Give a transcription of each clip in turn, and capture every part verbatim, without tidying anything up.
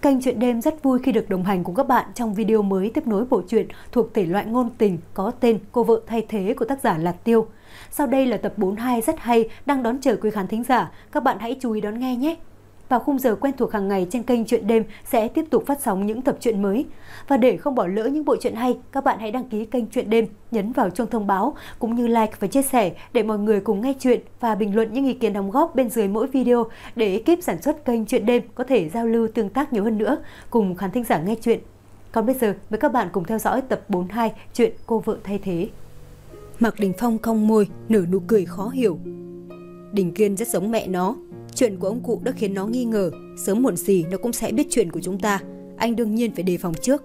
Kênh Chuyện Đêm rất vui khi được đồng hành cùng các bạn trong video mới tiếp nối bộ truyện thuộc thể loại ngôn tình có tên Cô vợ thay thế của tác giả Lạc Tiêu. Sau đây là tập bốn mươi hai rất hay đang đón chờ quý khán thính giả, các bạn hãy chú ý đón nghe nhé. Vào khung giờ quen thuộc hàng ngày trên kênh Chuyện Đêm sẽ tiếp tục phát sóng những tập truyện mới. Và để không bỏ lỡ những bộ truyện hay, các bạn hãy đăng ký kênh Chuyện Đêm, nhấn vào chuông thông báo cũng như like và chia sẻ để mọi người cùng nghe chuyện và bình luận những ý kiến đóng góp bên dưới mỗi video để ekip sản xuất kênh Chuyện Đêm có thể giao lưu tương tác nhiều hơn nữa cùng khán thính giả nghe chuyện. Còn bây giờ mời các bạn cùng theo dõi tập bốn mươi hai chuyện Cô vợ thay thế. Mạc Đình Phong cong môi, nở nụ cười khó hiểu. Đình Kiên rất giống mẹ nó. Chuyện của ông cụ đã khiến nó nghi ngờ, sớm muộn gì nó cũng sẽ biết chuyện của chúng ta. Anh đương nhiên phải đề phòng trước.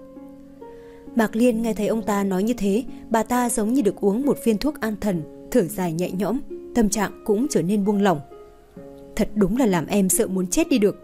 Mạc Liên nghe thấy ông ta nói như thế, bà ta giống như được uống một viên thuốc an thần, thở dài nhẹ nhõm, tâm trạng cũng trở nên buông lỏng. Thật đúng là làm em sợ muốn chết đi được.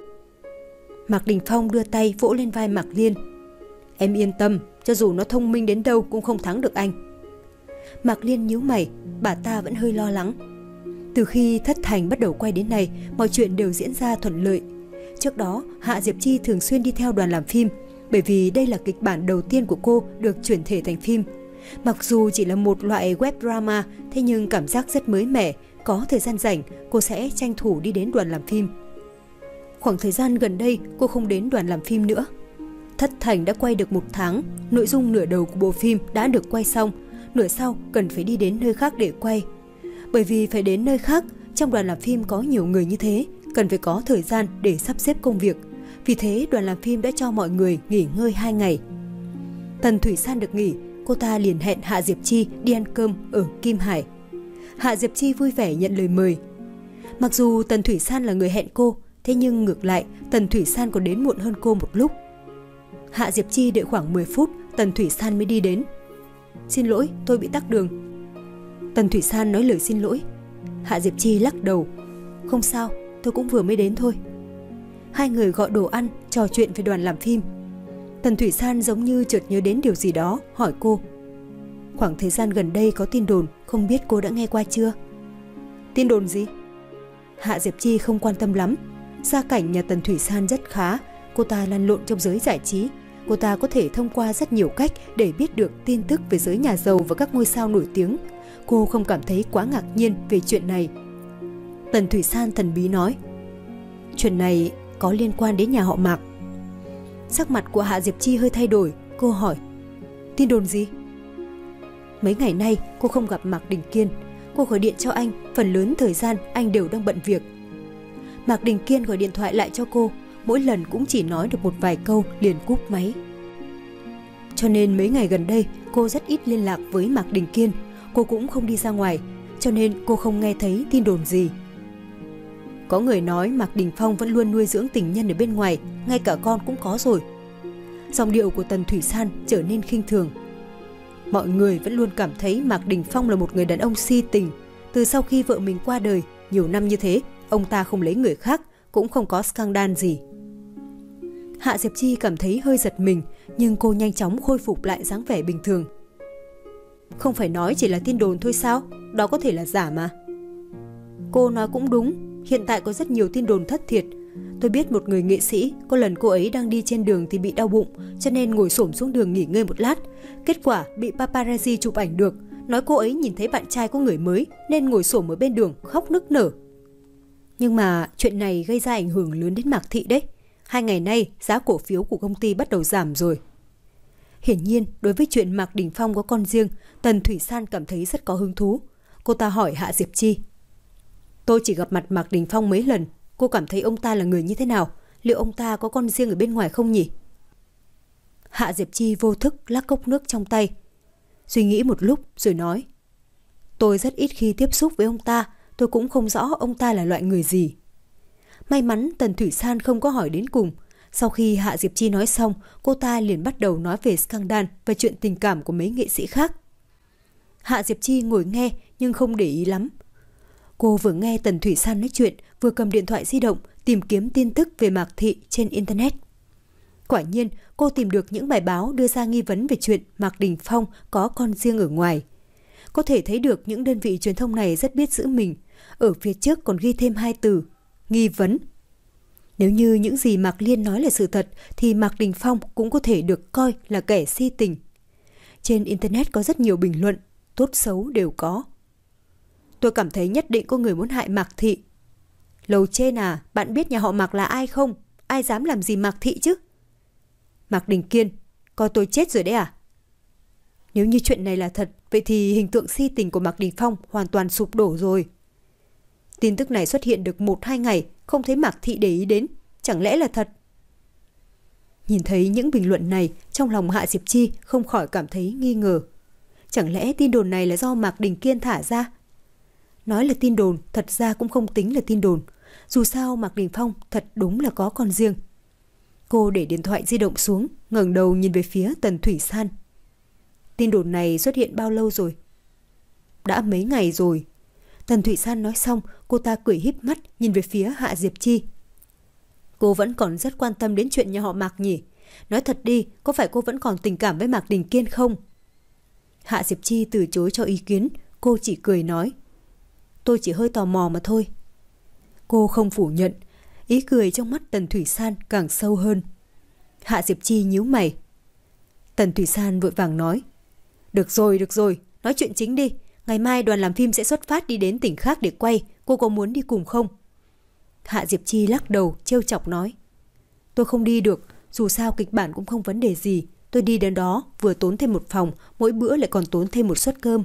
Mạc Đình Phong đưa tay vỗ lên vai Mạc Liên. Em yên tâm, cho dù nó thông minh đến đâu cũng không thắng được anh. Mạc Liên nhíu mày, bà ta vẫn hơi lo lắng. Từ khi Thất Thành bắt đầu quay đến nay, mọi chuyện đều diễn ra thuận lợi. Trước đó, Hạ Diệp Chi thường xuyên đi theo đoàn làm phim, bởi vì đây là kịch bản đầu tiên của cô được chuyển thể thành phim. Mặc dù chỉ là một loại web drama, thế nhưng cảm giác rất mới mẻ, có thời gian rảnh, cô sẽ tranh thủ đi đến đoàn làm phim. Khoảng thời gian gần đây, cô không đến đoàn làm phim nữa. Thất Thành đã quay được một tháng, nội dung nửa đầu của bộ phim đã được quay xong, nửa sau cần phải đi đến nơi khác để quay. Bởi vì phải đến nơi khác, trong đoàn làm phim có nhiều người như thế, cần phải có thời gian để sắp xếp công việc. Vì thế đoàn làm phim đã cho mọi người nghỉ ngơi hai ngày. Tần Thủy San được nghỉ, cô ta liền hẹn Hạ Diệp Chi đi ăn cơm ở Kim Hải. Hạ Diệp Chi vui vẻ nhận lời mời. Mặc dù Tần Thủy San là người hẹn cô, thế nhưng ngược lại Tần Thủy San còn đến muộn hơn cô một lúc. Hạ Diệp Chi đợi khoảng mười phút, Tần Thủy San mới đi đến. Xin lỗi, tôi bị tắc đường. Tần Thủy San nói lời xin lỗi. Hạ Diệp Chi lắc đầu. Không sao, tôi cũng vừa mới đến thôi. Hai người gọi đồ ăn, trò chuyện về đoàn làm phim. Tần Thủy San giống như chợt nhớ đến điều gì đó, hỏi cô. Khoảng thời gian gần đây có tin đồn, không biết cô đã nghe qua chưa? Tin đồn gì? Hạ Diệp Chi không quan tâm lắm. Gia cảnh nhà Tần Thủy San rất khá, cô ta lăn lộn trong giới giải trí. Cô ta có thể thông qua rất nhiều cách để biết được tin tức về giới nhà giàu và các ngôi sao nổi tiếng. Cô không cảm thấy quá ngạc nhiên về chuyện này. Tần Thủy San thần bí nói. Chuyện này có liên quan đến nhà họ Mạc. Sắc mặt của Hạ Diệp Chi hơi thay đổi, cô hỏi. Tin đồn gì? Mấy ngày nay cô không gặp Mạc Đình Kiên. Cô gọi điện cho anh, phần lớn thời gian anh đều đang bận việc. Mạc Đình Kiên gọi điện thoại lại cho cô, mỗi lần cũng chỉ nói được một vài câu liền cúp máy. Cho nên mấy ngày gần đây cô rất ít liên lạc với Mạc Đình Kiên. Cô cũng không đi ra ngoài, cho nên cô không nghe thấy tin đồn gì. Có người nói Mạc Đình Phong vẫn luôn nuôi dưỡng tình nhân ở bên ngoài, ngay cả con cũng có rồi. Giọng điệu của Tần Thủy San trở nên khinh thường. Mọi người vẫn luôn cảm thấy Mạc Đình Phong là một người đàn ông si tình. Từ sau khi vợ mình qua đời, nhiều năm như thế, ông ta không lấy người khác, cũng không có scandal gì. Hạ Diệp Chi cảm thấy hơi giật mình, nhưng cô nhanh chóng khôi phục lại dáng vẻ bình thường. Không phải nói chỉ là tin đồn thôi sao? Đó có thể là giả mà. Cô nói cũng đúng, hiện tại có rất nhiều tin đồn thất thiệt. Tôi biết một người nghệ sĩ, có lần cô ấy đang đi trên đường thì bị đau bụng, cho nên ngồi xổm xuống đường nghỉ ngơi một lát. Kết quả bị paparazzi chụp ảnh được, nói cô ấy nhìn thấy bạn trai có người mới nên ngồi xổm ở bên đường khóc nức nở. Nhưng mà chuyện này gây ra ảnh hưởng lớn đến Mạc Thị đấy. Hai ngày nay giá cổ phiếu của công ty bắt đầu giảm rồi. Hiển nhiên đối với chuyện Mạc Đình Phong có con riêng, Tần Thủy San cảm thấy rất có hứng thú. Cô ta hỏi Hạ Diệp Chi. Tôi chỉ gặp mặt Mạc Đình Phong mấy lần, cô cảm thấy ông ta là người như thế nào? Liệu ông ta có con riêng ở bên ngoài không nhỉ? Hạ Diệp Chi vô thức lắc cốc nước trong tay. Suy nghĩ một lúc rồi nói. Tôi rất ít khi tiếp xúc với ông ta, tôi cũng không rõ ông ta là loại người gì. May mắn Tần Thủy San không có hỏi đến cùng. Sau khi Hạ Diệp Chi nói xong, cô ta liền bắt đầu nói về scandal và chuyện tình cảm của mấy nghệ sĩ khác. Hạ Diệp Chi ngồi nghe nhưng không để ý lắm. Cô vừa nghe Tần Thủy San nói chuyện, vừa cầm điện thoại di động tìm kiếm tin tức về Mạc Thị trên Internet. Quả nhiên, cô tìm được những bài báo đưa ra nghi vấn về chuyện Mạc Đình Phong có con riêng ở ngoài. Có thể thấy được những đơn vị truyền thông này rất biết giữ mình. Ở phía trước còn ghi thêm hai từ, nghi vấn. Nếu như những gì Mạc Liên nói là sự thật thì Mạc Đình Phong cũng có thể được coi là kẻ si tình. Trên Internet có rất nhiều bình luận, tốt xấu đều có. Tôi cảm thấy nhất định có người muốn hại Mạc Thị. Lầu trên à, bạn biết nhà họ Mạc là ai không? Ai dám làm gì Mạc Thị chứ? Mạc Đình Kiên, coi tôi chết rồi đấy à? Nếu như chuyện này là thật, vậy thì hình tượng si tình của Mạc Đình Phong hoàn toàn sụp đổ rồi. Tin tức này xuất hiện được một hai ngày, không thấy Mạc Thị để ý đến, chẳng lẽ là thật? Nhìn thấy những bình luận này, trong lòng Hạ Diệp Chi không khỏi cảm thấy nghi ngờ. Chẳng lẽ tin đồn này là do Mạc Đình Kiên thả ra? Nói là tin đồn, thật ra cũng không tính là tin đồn. Dù sao Mạc Đình Phong thật đúng là có con riêng. Cô để điện thoại di động xuống, ngẩng đầu nhìn về phía Tần Thủy San. Tin đồn này xuất hiện bao lâu rồi? Đã mấy ngày rồi. Tần Thủy San nói xong, cô ta cười híp mắt nhìn về phía Hạ Diệp Chi. Cô vẫn còn rất quan tâm đến chuyện nhà họ Mạc nhỉ? Nói thật đi, có phải cô vẫn còn tình cảm với Mạc Đình Kiên không? Hạ Diệp Chi từ chối cho ý kiến, cô chỉ cười nói. Tôi chỉ hơi tò mò mà thôi. Cô không phủ nhận, ý cười trong mắt Tần Thủy San càng sâu hơn. Hạ Diệp Chi nhíu mày. Tần Thủy San vội vàng nói. Được rồi, được rồi, nói chuyện chính đi. Ngày mai đoàn làm phim sẽ xuất phát đi đến tỉnh khác để quay, cô có muốn đi cùng không? Hạ Diệp Chi lắc đầu, trêu chọc nói. Tôi không đi được, dù sao kịch bản cũng không vấn đề gì. Tôi đi đến đó, vừa tốn thêm một phòng, mỗi bữa lại còn tốn thêm một suất cơm.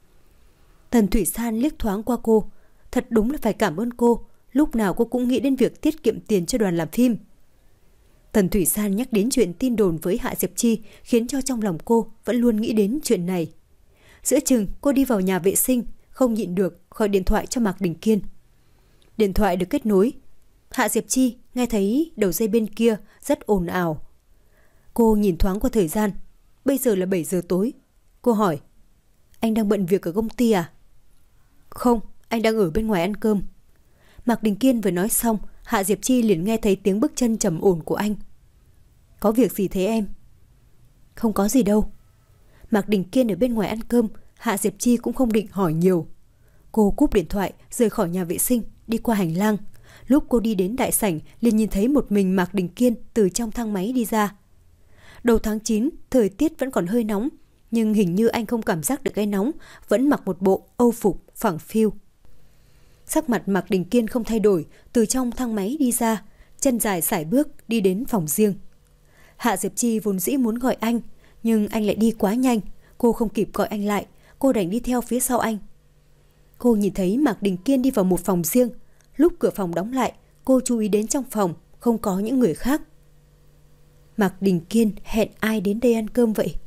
Tần Thủy San liếc thoáng qua cô. Thật đúng là phải cảm ơn cô. Lúc nào cô cũng nghĩ đến việc tiết kiệm tiền cho đoàn làm phim. Tần Thủy San nhắc đến chuyện tin đồn với Hạ Diệp Chi khiến cho trong lòng cô vẫn luôn nghĩ đến chuyện này. Giữa chừng cô đi vào nhà vệ sinh, không nhịn được gọi điện thoại cho Mạc Đình Kiên. Điện thoại được kết nối. Hạ Diệp Chi nghe thấy đầu dây bên kia rất ồn ào. Cô nhìn thoáng qua thời gian. Bây giờ là bảy giờ tối. Cô hỏi. Anh đang bận việc ở công ty à? Không, anh đang ở bên ngoài ăn cơm. Mạc Đình Kiên vừa nói xong, Hạ Diệp Chi liền nghe thấy tiếng bước chân trầm ổn của anh. Có việc gì thế em? Không có gì đâu. Mạc Đình Kiên ở bên ngoài ăn cơm, Hạ Diệp Chi cũng không định hỏi nhiều. Cô cúp điện thoại, rời khỏi nhà vệ sinh, đi qua hành lang. Lúc cô đi đến đại sảnh, liền nhìn thấy một mình Mạc Đình Kiên từ trong thang máy đi ra. Đầu tháng chín, thời tiết vẫn còn hơi nóng, nhưng hình như anh không cảm giác được cái nóng, vẫn mặc một bộ âu phục phẳng phiu. Sắc mặt Mạc Đình Kiên không thay đổi, từ trong thang máy đi ra, chân dài sải bước đi đến phòng riêng. Hạ Diệp Chi vốn dĩ muốn gọi anh, nhưng anh lại đi quá nhanh, cô không kịp gọi anh lại, cô đành đi theo phía sau anh. Cô nhìn thấy Mạc Đình Kiên đi vào một phòng riêng, lúc cửa phòng đóng lại, cô chú ý đến trong phòng không có những người khác. Mạc Đình Kiên hẹn ai đến đây ăn cơm vậy?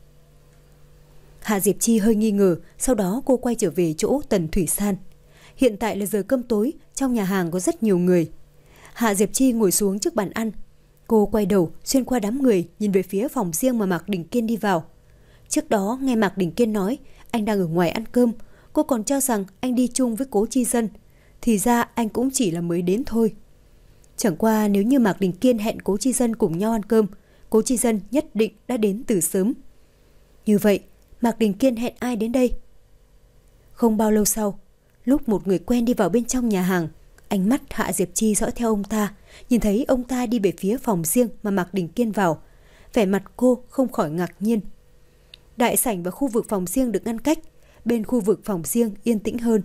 Hạ Diệp Chi hơi nghi ngờ, sau đó cô quay trở về chỗ Tần Thủy San. Hiện tại là giờ cơm tối, trong nhà hàng có rất nhiều người. Hạ Diệp Chi ngồi xuống trước bàn ăn. Cô quay đầu, xuyên qua đám người, nhìn về phía phòng riêng mà Mạc Đình Kiên đi vào. Trước đó nghe Mạc Đình Kiên nói anh đang ở ngoài ăn cơm, cô còn cho rằng anh đi chung với Cố Chi Dân. Thì ra anh cũng chỉ là mới đến thôi. Chẳng qua nếu như Mạc Đình Kiên hẹn Cố Chi Dân cùng nhau ăn cơm, Cố Chi Dân nhất định đã đến từ sớm. Như vậy, Mạc Đình Kiên hẹn ai đến đây? Không bao lâu sau, lúc một người quen đi vào bên trong nhà hàng, ánh mắt Hạ Diệp Chi dõi theo ông ta, nhìn thấy ông ta đi về phía phòng riêng mà Mạc Đình Kiên vào. Vẻ mặt cô không khỏi ngạc nhiên. Đại sảnh và khu vực phòng riêng được ngăn cách, bên khu vực phòng riêng yên tĩnh hơn.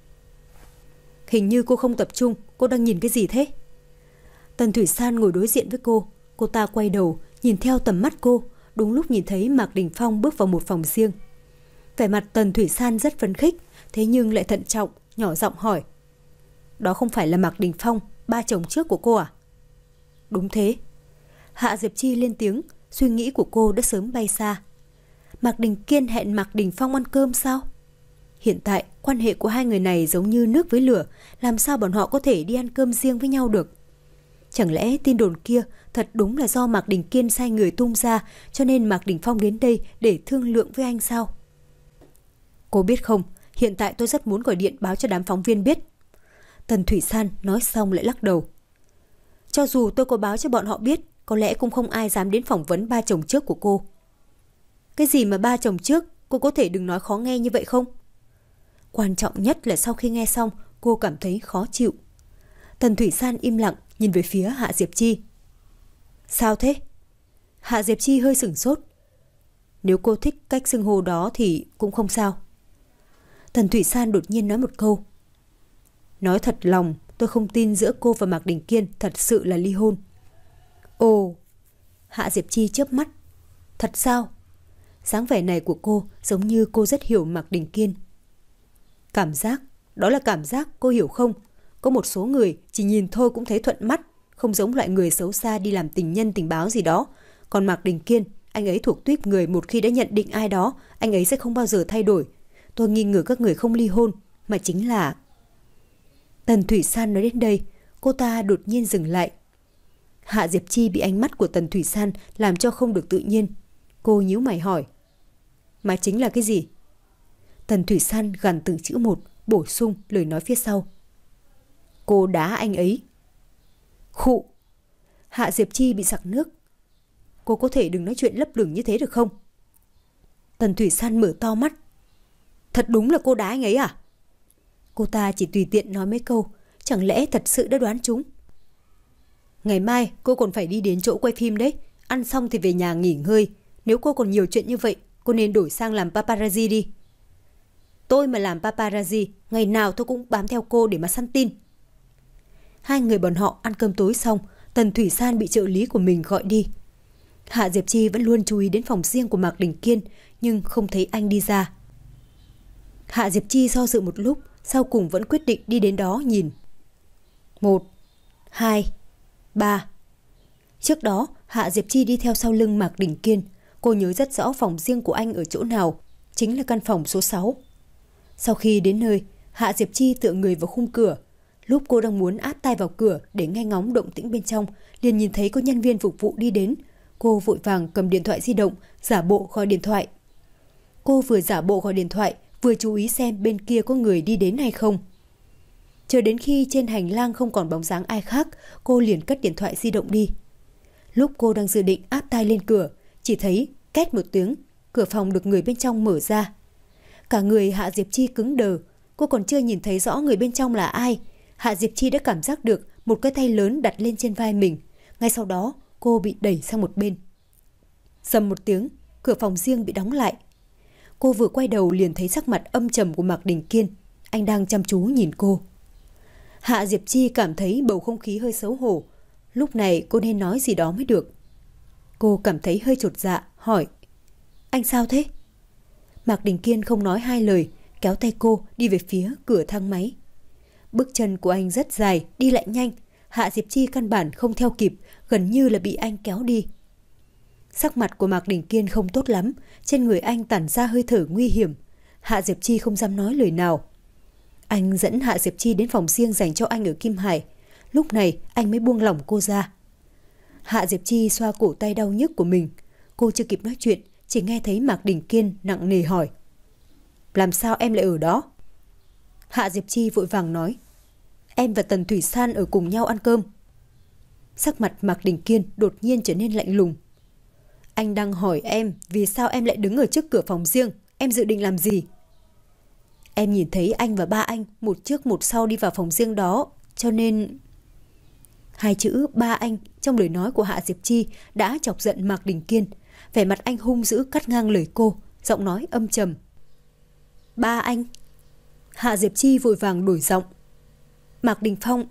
Hình như cô không tập trung, cô đang nhìn cái gì thế? Tần Thủy San ngồi đối diện với cô, cô ta quay đầu, nhìn theo tầm mắt cô, đúng lúc nhìn thấy Mạc Đình Phong bước vào một phòng riêng. Vẻ mặt Tần Thủy San rất phấn khích, thế nhưng lại thận trọng, nhỏ giọng hỏi. Đó không phải là Mạc Đình Phong, ba chồng trước của cô à? Đúng thế. Hạ Diệp Chi lên tiếng, suy nghĩ của cô đã sớm bay xa. Mạc Đình Kiên hẹn Mạc Đình Phong ăn cơm sao? Hiện tại, quan hệ của hai người này giống như nước với lửa, làm sao bọn họ có thể đi ăn cơm riêng với nhau được? Chẳng lẽ tin đồn kia thật đúng là do Mạc Đình Kiên sai người tung ra, cho nên Mạc Đình Phong đến đây để thương lượng với anh sao? Cô biết không, hiện tại tôi rất muốn gọi điện báo cho đám phóng viên biết. Tần Thủy San nói xong lại lắc đầu. Cho dù tôi có báo cho bọn họ biết, có lẽ cũng không ai dám đến phỏng vấn ba chồng trước của cô. Cái gì mà ba chồng trước, cô có thể đừng nói khó nghe như vậy không? Quan trọng nhất là sau khi nghe xong, cô cảm thấy khó chịu. Tần Thủy San im lặng, nhìn về phía Hạ Diệp Chi. Sao thế? Hạ Diệp Chi hơi sửng sốt. Nếu cô thích cách xưng hô đó thì cũng không sao. Tần Thủy San đột nhiên nói một câu. Nói thật lòng, tôi không tin giữa cô và Mạc Đình Kiên thật sự là ly hôn. Ồ, Hạ Diệp Chi chớp mắt. Thật sao? Dáng vẻ này của cô giống như cô rất hiểu Mạc Đình Kiên. Cảm giác, đó là cảm giác, cô hiểu không? Có một số người chỉ nhìn thôi cũng thấy thuận mắt, không giống loại người xấu xa đi làm tình nhân tình báo gì đó. Còn Mạc Đình Kiên, anh ấy thuộc tuýp người một khi đã nhận định ai đó, anh ấy sẽ không bao giờ thay đổi. Tôi nghi ngờ các người không ly hôn, mà chính là... Tần Thủy San nói đến đây, cô ta đột nhiên dừng lại. Hạ Diệp Chi bị ánh mắt của Tần Thủy San làm cho không được tự nhiên. Cô nhíu mày hỏi. Mà chính là cái gì? Tần Thủy San gằn từng chữ một, bổ sung lời nói phía sau. Cô đá anh ấy. Khụ. Hạ Diệp Chi bị sặc nước. Cô có thể đừng nói chuyện lấp lửng như thế được không? Tần Thủy San mở to mắt. Thật đúng là cô đá anh ấy à? Cô ta chỉ tùy tiện nói mấy câu, chẳng lẽ thật sự đã đoán trúng? Ngày mai cô còn phải đi đến chỗ quay phim đấy. Ăn xong thì về nhà nghỉ ngơi. Nếu cô còn nhiều chuyện như vậy, cô nên đổi sang làm paparazzi đi. Tôi mà làm paparazzi, ngày nào tôi cũng bám theo cô để mà săn tin. Hai người bọn họ ăn cơm tối xong, Tần Thủy San bị trợ lý của mình gọi đi. Hạ Diệp Chi vẫn luôn chú ý đến phòng riêng của Mạc Đình Kiên, nhưng không thấy anh đi ra. Hạ Diệp Chi do dự một lúc, sau cùng vẫn quyết định đi đến đó nhìn. Một, hai, ba. Trước đó, Hạ Diệp Chi đi theo sau lưng Mạc Đình Kiên. Cô nhớ rất rõ phòng riêng của anh ở chỗ nào, chính là căn phòng số sáu. Sau khi đến nơi, Hạ Diệp Chi tựa người vào khung cửa. Lúc cô đang muốn áp tai vào cửa để nghe ngóng động tĩnh bên trong, liền nhìn thấy có nhân viên phục vụ đi đến. Cô vội vàng cầm điện thoại di động, giả bộ gọi điện thoại. Cô vừa giả bộ gọi điện thoại, vừa chú ý xem bên kia có người đi đến hay không. Chờ đến khi trên hành lang không còn bóng dáng ai khác, cô liền cất điện thoại di động đi. Lúc cô đang dự định áp tai lên cửa, chỉ thấy két một tiếng, cửa phòng được người bên trong mở ra. Cả người Hạ Diệp Chi cứng đờ, cô còn chưa nhìn thấy rõ người bên trong là ai. Hạ Diệp Chi đã cảm giác được một cái tay lớn đặt lên trên vai mình. Ngay sau đó, cô bị đẩy sang một bên. Rầm một tiếng, cửa phòng riêng bị đóng lại. Cô vừa quay đầu liền thấy sắc mặt âm trầm của Mạc Đình Kiên. Anh đang chăm chú nhìn cô. Hạ Diệp Chi cảm thấy bầu không khí hơi xấu hổ. Lúc này cô nên nói gì đó mới được. Cô cảm thấy hơi chột dạ, hỏi. Anh sao thế? Mạc Đình Kiên không nói hai lời, kéo tay cô đi về phía cửa thang máy. Bước chân của anh rất dài, đi lại nhanh. Hạ Diệp Chi căn bản không theo kịp, gần như là bị anh kéo đi. Sắc mặt của Mạc Đình Kiên không tốt lắm, trên người anh tản ra hơi thở nguy hiểm. Hạ Diệp Chi không dám nói lời nào. Anh dẫn Hạ Diệp Chi đến phòng riêng dành cho anh ở Kim Hải. Lúc này anh mới buông lỏng cô ra. Hạ Diệp Chi xoa cổ tay đau nhức của mình. Cô chưa kịp nói chuyện, chỉ nghe thấy Mạc Đình Kiên nặng nề hỏi. Làm sao em lại ở đó? Hạ Diệp Chi vội vàng nói. Em và Tần Thủy San ở cùng nhau ăn cơm. Sắc mặt Mạc Đình Kiên đột nhiên trở nên lạnh lùng. Anh đang hỏi em vì sao em lại đứng ở trước cửa phòng riêng. Em dự định làm gì? Em nhìn thấy anh và ba anh một trước một sau đi vào phòng riêng đó, cho nên... Hai chữ ba anh trong lời nói của Hạ Diệp Chi đã chọc giận Mạc Đình Kiên. Vẻ mặt anh hung dữ cắt ngang lời cô, giọng nói âm trầm. Ba anh? Hạ Diệp Chi vội vàng đổi giọng. Mạc Đình Phong.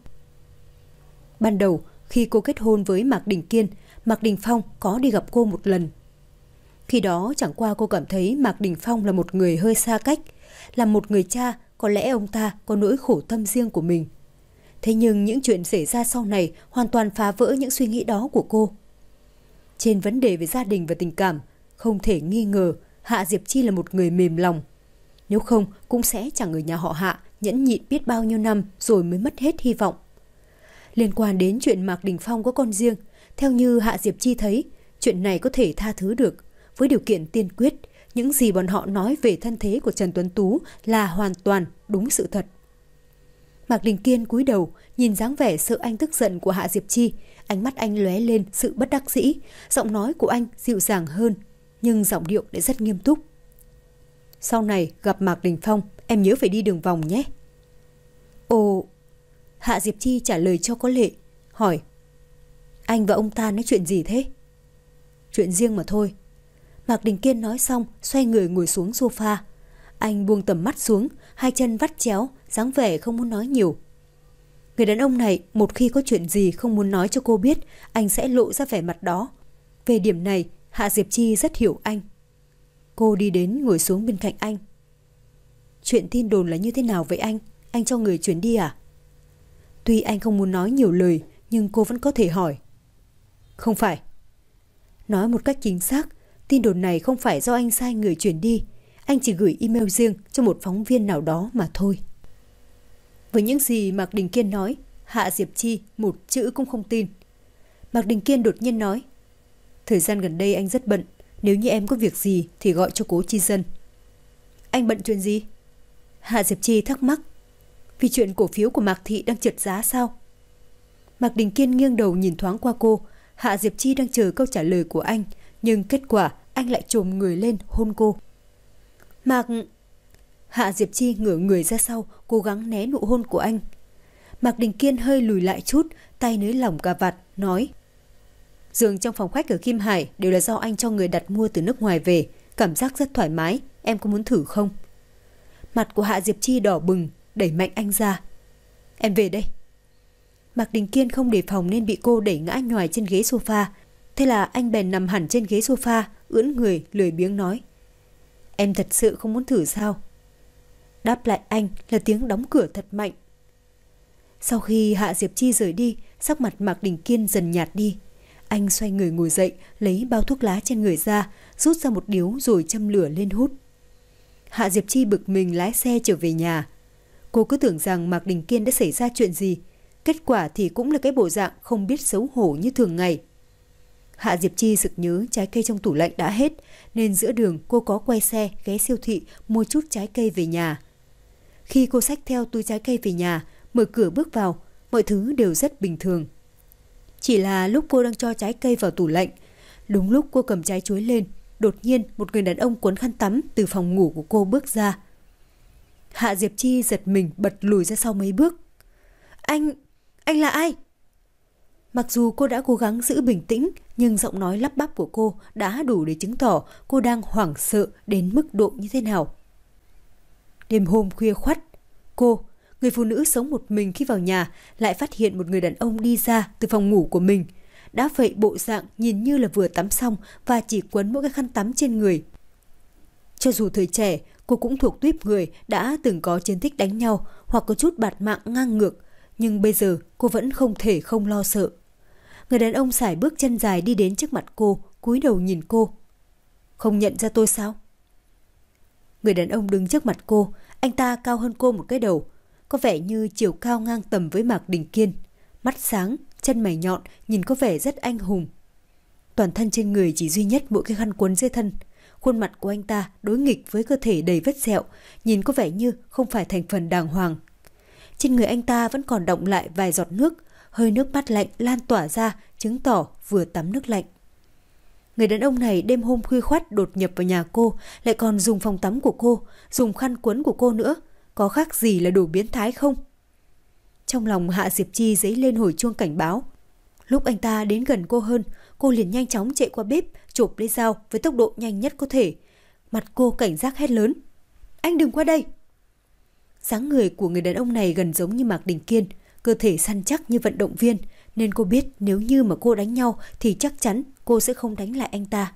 Ban đầu khi cô kết hôn với Mạc Đình Kiên, Mạc Đình Phong có đi gặp cô một lần. Khi đó chẳng qua cô cảm thấy Mạc Đình Phong là một người hơi xa cách. Là một người cha, có lẽ ông ta có nỗi khổ tâm riêng của mình. Thế nhưng những chuyện xảy ra sau này hoàn toàn phá vỡ những suy nghĩ đó của cô. Trên vấn đề về gia đình và tình cảm, không thể nghi ngờ Hạ Diệp Chi là một người mềm lòng. Nếu không cũng sẽ chẳng ở nhà họ Hạ nhẫn nhịn biết bao nhiêu năm rồi mới mất hết hy vọng. Liên quan đến chuyện Mạc Đình Phong có con riêng, theo như Hạ Diệp Chi thấy, chuyện này có thể tha thứ được, với điều kiện tiên quyết, những gì bọn họ nói về thân thế của Trần Tuấn Tú là hoàn toàn đúng sự thật. Mạc Đình Kiên cúi đầu, nhìn dáng vẻ sợ anh tức giận của Hạ Diệp Chi, ánh mắt anh lóe lên sự bất đắc dĩ, giọng nói của anh dịu dàng hơn, nhưng giọng điệu lại rất nghiêm túc. Sau này gặp Mạc Đình Phong, em nhớ phải đi đường vòng nhé. Ồ, Hạ Diệp Chi trả lời cho có lệ, hỏi: Anh và ông ta nói chuyện gì thế? Chuyện riêng mà thôi. Mạc Đình Kiên nói xong, xoay người ngồi xuống sofa. Anh buông tầm mắt xuống, hai chân vắt chéo, dáng vẻ không muốn nói nhiều. Người đàn ông này một khi có chuyện gì không muốn nói cho cô biết, anh sẽ lộ ra vẻ mặt đó. Về điểm này, Hạ Diệp Chi rất hiểu anh. Cô đi đến ngồi xuống bên cạnh anh. Chuyện tin đồn là như thế nào vậy anh? Anh cho người chuyển đi à? Tuy anh không muốn nói nhiều lời, nhưng cô vẫn có thể hỏi. Không phải. Nói một cách chính xác, tin đồn này không phải do anh sai người chuyển đi. Anh chỉ gửi email riêng cho một phóng viên nào đó mà thôi. Với những gì Mạc Đình Kiên nói, Hạ Diệp Chi một chữ cũng không tin. Mạc Đình Kiên đột nhiên nói: Thời gian gần đây anh rất bận, nếu như em có việc gì thì gọi cho Cố Chi Dân. Anh bận chuyện gì? Hạ Diệp Chi thắc mắc. Vì chuyện cổ phiếu của Mạc Thị đang trượt giá sao? Mạc Đình Kiên nghiêng đầu nhìn thoáng qua cô. Hạ Diệp Chi đang chờ câu trả lời của anh, nhưng kết quả anh lại chồm người lên hôn cô. Mạc... Hạ Diệp Chi ngửa người ra sau, cố gắng né nụ hôn của anh. Mạc Đình Kiên hơi lùi lại chút, tay nới lỏng cà vạt, nói: Giường trong phòng khách ở Kim Hải đều là do anh cho người đặt mua từ nước ngoài về, cảm giác rất thoải mái, em có muốn thử không? Mặt của Hạ Diệp Chi đỏ bừng, đẩy mạnh anh ra. Em về đây. Mạc Đình Kiên không đề phòng nên bị cô đẩy ngã nhòi trên ghế sofa. Thế là anh bèn nằm hẳn trên ghế sofa, ưỡn người, lười biếng nói: Em thật sự không muốn thử sao? Đáp lại anh là tiếng đóng cửa thật mạnh. Sau khi Hạ Diệp Chi rời đi, sắc mặt Mạc Đình Kiên dần nhạt đi. Anh xoay người ngồi dậy, lấy bao thuốc lá trên người ra, rút ra một điếu rồi châm lửa lên hút. Hạ Diệp Chi bực mình lái xe trở về nhà. Cô cứ tưởng rằng Mạc Đình Kiên đã xảy ra chuyện gì, kết quả thì cũng là cái bộ dạng không biết xấu hổ như thường ngày. Hạ Diệp Chi sực nhớ trái cây trong tủ lạnh đã hết, nên giữa đường cô có quay xe ghé siêu thị mua chút trái cây về nhà. Khi cô xách theo túi trái cây về nhà, mở cửa bước vào, mọi thứ đều rất bình thường. Chỉ là lúc cô đang cho trái cây vào tủ lạnh, đúng lúc cô cầm trái chuối lên, đột nhiên một người đàn ông quấn khăn tắm từ phòng ngủ của cô bước ra. Hạ Diệp Chi giật mình bật lùi ra sau mấy bước. Anh... anh là ai? Mặc dù cô đã cố gắng giữ bình tĩnh, nhưng giọng nói lắp bắp của cô đã đủ để chứng tỏ cô đang hoảng sợ đến mức độ như thế nào. Đêm hôm khuya khoắt, cô, người phụ nữ sống một mình khi vào nhà, lại phát hiện một người đàn ông đi ra từ phòng ngủ của mình. Đã vậy bộ dạng nhìn như là vừa tắm xong và chỉ quấn mỗi cái khăn tắm trên người. Cho dù thời trẻ, cô cũng thuộc tuýp người đã từng có chiến tích đánh nhau hoặc có chút bạt mạng ngang ngược, nhưng bây giờ cô vẫn không thể không lo sợ. Người đàn ông sải bước chân dài đi đến trước mặt cô, cúi đầu nhìn cô. Không nhận ra tôi sao? Người đàn ông đứng trước mặt cô, anh ta cao hơn cô một cái đầu, có vẻ như chiều cao ngang tầm với Mạc Đình Kiên. Mắt sáng, chân mày nhọn, nhìn có vẻ rất anh hùng. Toàn thân trên người chỉ duy nhất mỗi cái khăn quấn dưới thân. Khuôn mặt của anh ta đối nghịch với cơ thể đầy vết sẹo, nhìn có vẻ như không phải thành phần đàng hoàng. Trên người anh ta vẫn còn đọng lại vài giọt nước, hơi nước mát lạnh lan tỏa ra, chứng tỏ vừa tắm nước lạnh. Người đàn ông này đêm hôm khuya khoắt đột nhập vào nhà cô, lại còn dùng phòng tắm của cô, dùng khăn quấn của cô nữa, có khác gì là đồ biến thái không? Trong lòng Hạ Diệp Chi dấy lên hồi chuông cảnh báo. Lúc anh ta đến gần cô hơn, cô liền nhanh chóng chạy qua bếp, chộp lấy dao với tốc độ nhanh nhất có thể. Mặt cô cảnh giác hét lớn: Anh đừng qua đây! Dáng người của người đàn ông này gần giống như Mạc Đình Kiên, cơ thể săn chắc như vận động viên, nên cô biết nếu như mà cô đánh nhau thì chắc chắn cô sẽ không đánh lại anh ta.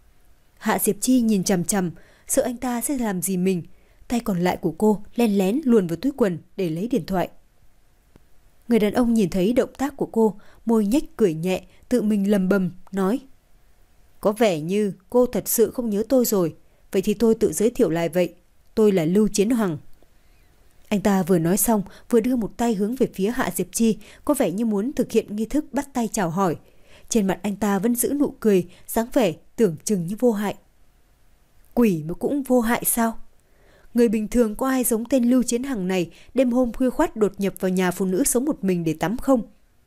Hạ Diệp Chi nhìn chằm chằm, sợ anh ta sẽ làm gì mình. Tay còn lại của cô len lén luồn vào túi quần để lấy điện thoại. Người đàn ông nhìn thấy động tác của cô, môi nhếch cười nhẹ, tự mình lầm bầm, nói: Có vẻ như cô thật sự không nhớ tôi rồi, vậy thì tôi tự giới thiệu lại vậy. Tôi là Lưu Chiến Hoàng. Anh ta vừa nói xong, vừa đưa một tay hướng về phía Hạ Diệp Chi, có vẻ như muốn thực hiện nghi thức bắt tay chào hỏi. Trên mặt anh ta vẫn giữ nụ cười, dáng vẻ tưởng chừng như vô hại. Quỷ mà cũng vô hại sao? Người bình thường có ai giống tên Lưu Chiến Hằng này đêm hôm khuya khoắt đột nhập vào nhà phụ nữ sống một mình để tắm không?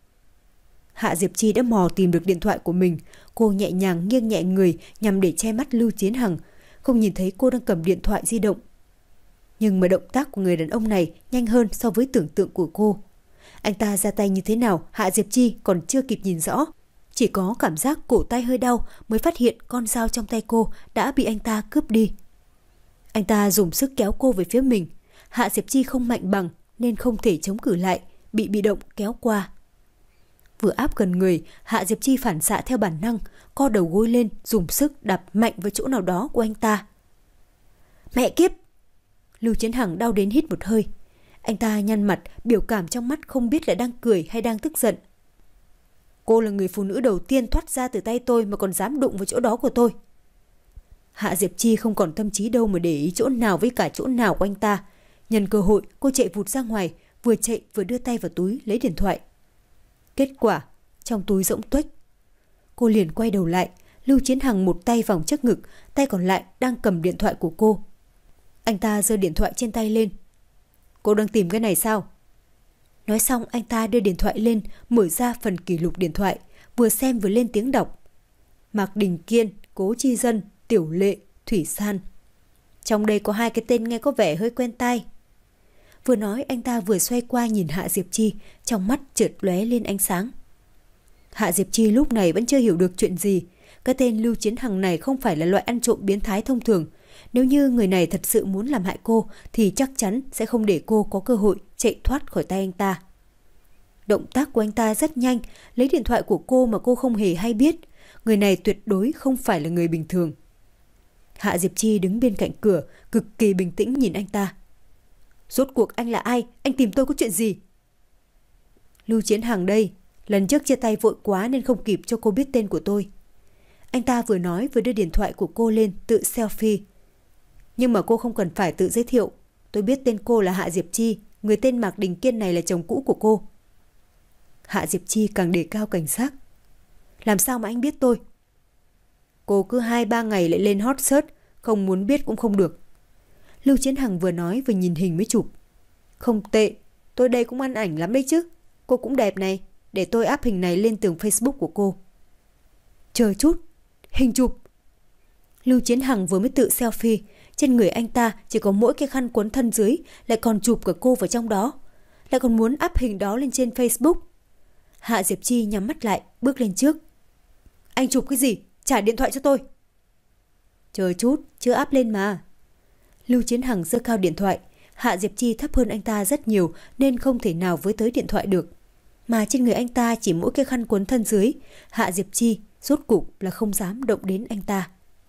Hạ Diệp Chi đã mò tìm được điện thoại của mình. Cô nhẹ nhàng nghiêng nhẹ người nhằm để che mắt Lưu Chiến Hằng, không nhìn thấy cô đang cầm điện thoại di động. Nhưng mà động tác của người đàn ông này nhanh hơn so với tưởng tượng của cô. Anh ta ra tay như thế nào Hạ Diệp Chi còn chưa kịp nhìn rõ. Chỉ có cảm giác cổ tay hơi đau mới phát hiện con dao trong tay cô đã bị anh ta cướp đi. Anh ta dùng sức kéo cô về phía mình. Hạ Diệp Chi không mạnh bằng nên không thể chống cự lại, bị bị động kéo qua. Vừa áp gần người, Hạ Diệp Chi phản xạ theo bản năng, co đầu gối lên, dùng sức đạp mạnh vào chỗ nào đó của anh ta. Mẹ kiếp! Lưu Chiến Hằng đau đến hít một hơi. Anh ta nhăn mặt, biểu cảm trong mắt không biết là đang cười hay đang tức giận. Cô là người phụ nữ đầu tiên thoát ra từ tay tôi mà còn dám đụng vào chỗ đó của tôi. Hạ Diệp Chi không còn tâm trí đâu mà để ý chỗ nào với cả chỗ nào của anh ta. Nhân cơ hội, cô chạy vụt ra ngoài, vừa chạy vừa đưa tay vào túi lấy điện thoại. Kết quả, trong túi rỗng tuếch. Cô liền quay đầu lại, Lưu Chiến Hằng một tay vòng trước ngực, tay còn lại đang cầm điện thoại của cô. Anh ta giơ điện thoại trên tay lên. Cô đang tìm cái này sao? Nói xong anh ta đưa điện thoại lên, mở ra phần kỷ lục điện thoại, vừa xem vừa lên tiếng đọc. Mạc Đình Kiên, Cố Chi Dân, Tiểu Lệ, Thủy San. Trong đây có hai cái tên nghe có vẻ hơi quen tai. Vừa nói anh ta vừa xoay qua nhìn Hạ Diệp Chi, trong mắt chợt lóe lên ánh sáng. Hạ Diệp Chi lúc này vẫn chưa hiểu được chuyện gì. Cái tên Lưu Chiến Hằng này không phải là loại ăn trộm biến thái thông thường. Nếu như người này thật sự muốn làm hại cô thì chắc chắn sẽ không để cô có cơ hội chạy thoát khỏi tay anh ta. Động tác của anh ta rất nhanh, lấy điện thoại của cô mà cô không hề hay biết. Người này tuyệt đối không phải là người bình thường. Hạ Diệp Chi đứng bên cạnh cửa, cực kỳ bình tĩnh nhìn anh ta. Rốt cuộc anh là ai? Anh tìm tôi có chuyện gì? Lưu Chiến Hằng đây. Lần trước chia tay vội quá nên không kịp cho cô biết tên của tôi. Anh ta vừa nói vừa đưa điện thoại của cô lên tự selfie. Nhưng mà cô không cần phải tự giới thiệu. Tôi biết tên cô là Hạ Diệp Chi. Người tên Mạc Đình Kiên này là chồng cũ của cô. Hạ Diệp Chi càng đề cao cảnh giác. Làm sao mà anh biết tôi? Cô cứ hai ba ngày lại lên hot search, không muốn biết cũng không được. Lưu Chiến Hằng vừa nói vừa nhìn hình mới chụp. Không tệ, tôi đây cũng ăn ảnh lắm đấy chứ. Cô cũng đẹp này, để tôi áp hình này lên tường Facebook của cô. Chờ chút, hình chụp. Lưu Chiến Hằng vừa mới tự selfie, trên người anh ta chỉ có mỗi cái khăn quấn thân dưới, lại còn chụp cả cô vào trong đó. Lại còn muốn áp hình đó lên trên Facebook. Hạ Diệp Chi nhắm mắt lại, bước lên trước. Anh chụp cái gì? Trả điện thoại cho tôi. Chờ chút, chưa áp lên mà. Lưu Chiến Hằng giơ cao điện thoại. Hạ Diệp Chi thấp hơn anh ta rất nhiều nên không thể nào với tới điện thoại được. Mà trên người anh ta chỉ mỗi cái khăn quấn thân dưới. Hạ Diệp Chi rốt cục là không dám động đến anh ta.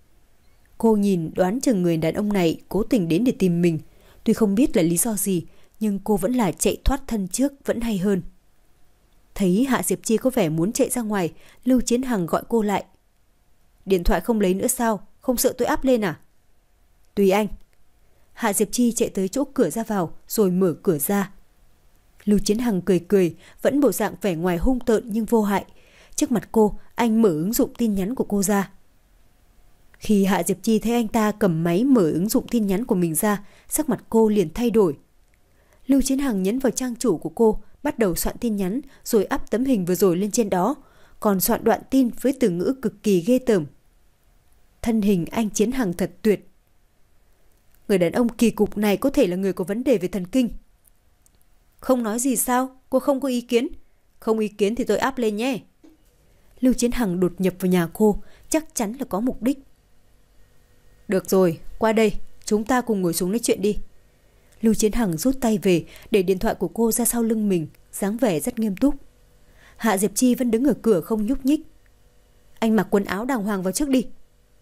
Cô nhìn đoán chừng người đàn ông này cố tình đến để tìm mình. Tuy không biết là lý do gì, nhưng cô vẫn là chạy thoát thân trước vẫn hay hơn. Thấy Hạ Diệp Chi có vẻ muốn chạy ra ngoài, Lưu Chiến Hằng gọi cô lại. Điện thoại không lấy nữa sao? Không sợ tôi áp lên à? Tùy anh. Hạ Diệp Chi chạy tới chỗ cửa ra vào rồi mở cửa ra. Lưu Chiến Hằng cười cười, vẫn bộ dạng vẻ ngoài hung tợn nhưng vô hại. Trước mặt cô, anh mở ứng dụng tin nhắn của cô ra. Khi Hạ Diệp Chi thấy anh ta cầm máy mở ứng dụng tin nhắn của mình ra, sắc mặt cô liền thay đổi. Lưu Chiến Hằng nhấn vào trang chủ của cô, bắt đầu soạn tin nhắn rồi up tấm hình vừa rồi lên trên đó, còn soạn đoạn tin với từ ngữ cực kỳ ghê tởm. Thân hình anh Chiến Hằng thật tuyệt. Người đàn ông kỳ cục này có thể là người có vấn đề về thần kinh. Không nói gì sao? Cô không có ý kiến? Không ý kiến thì tôi áp lên nhé. Lưu Chiến Hằng đột nhập vào nhà cô, chắc chắn là có mục đích. Được rồi, qua đây, chúng ta cùng ngồi xuống nói chuyện đi. Lưu Chiến Hằng rút tay về, để điện thoại của cô ra sau lưng mình, dáng vẻ rất nghiêm túc. Hạ Diệp Chi vẫn đứng ở cửa không nhúc nhích. Anh mặc quần áo đàng hoàng vào trước đi.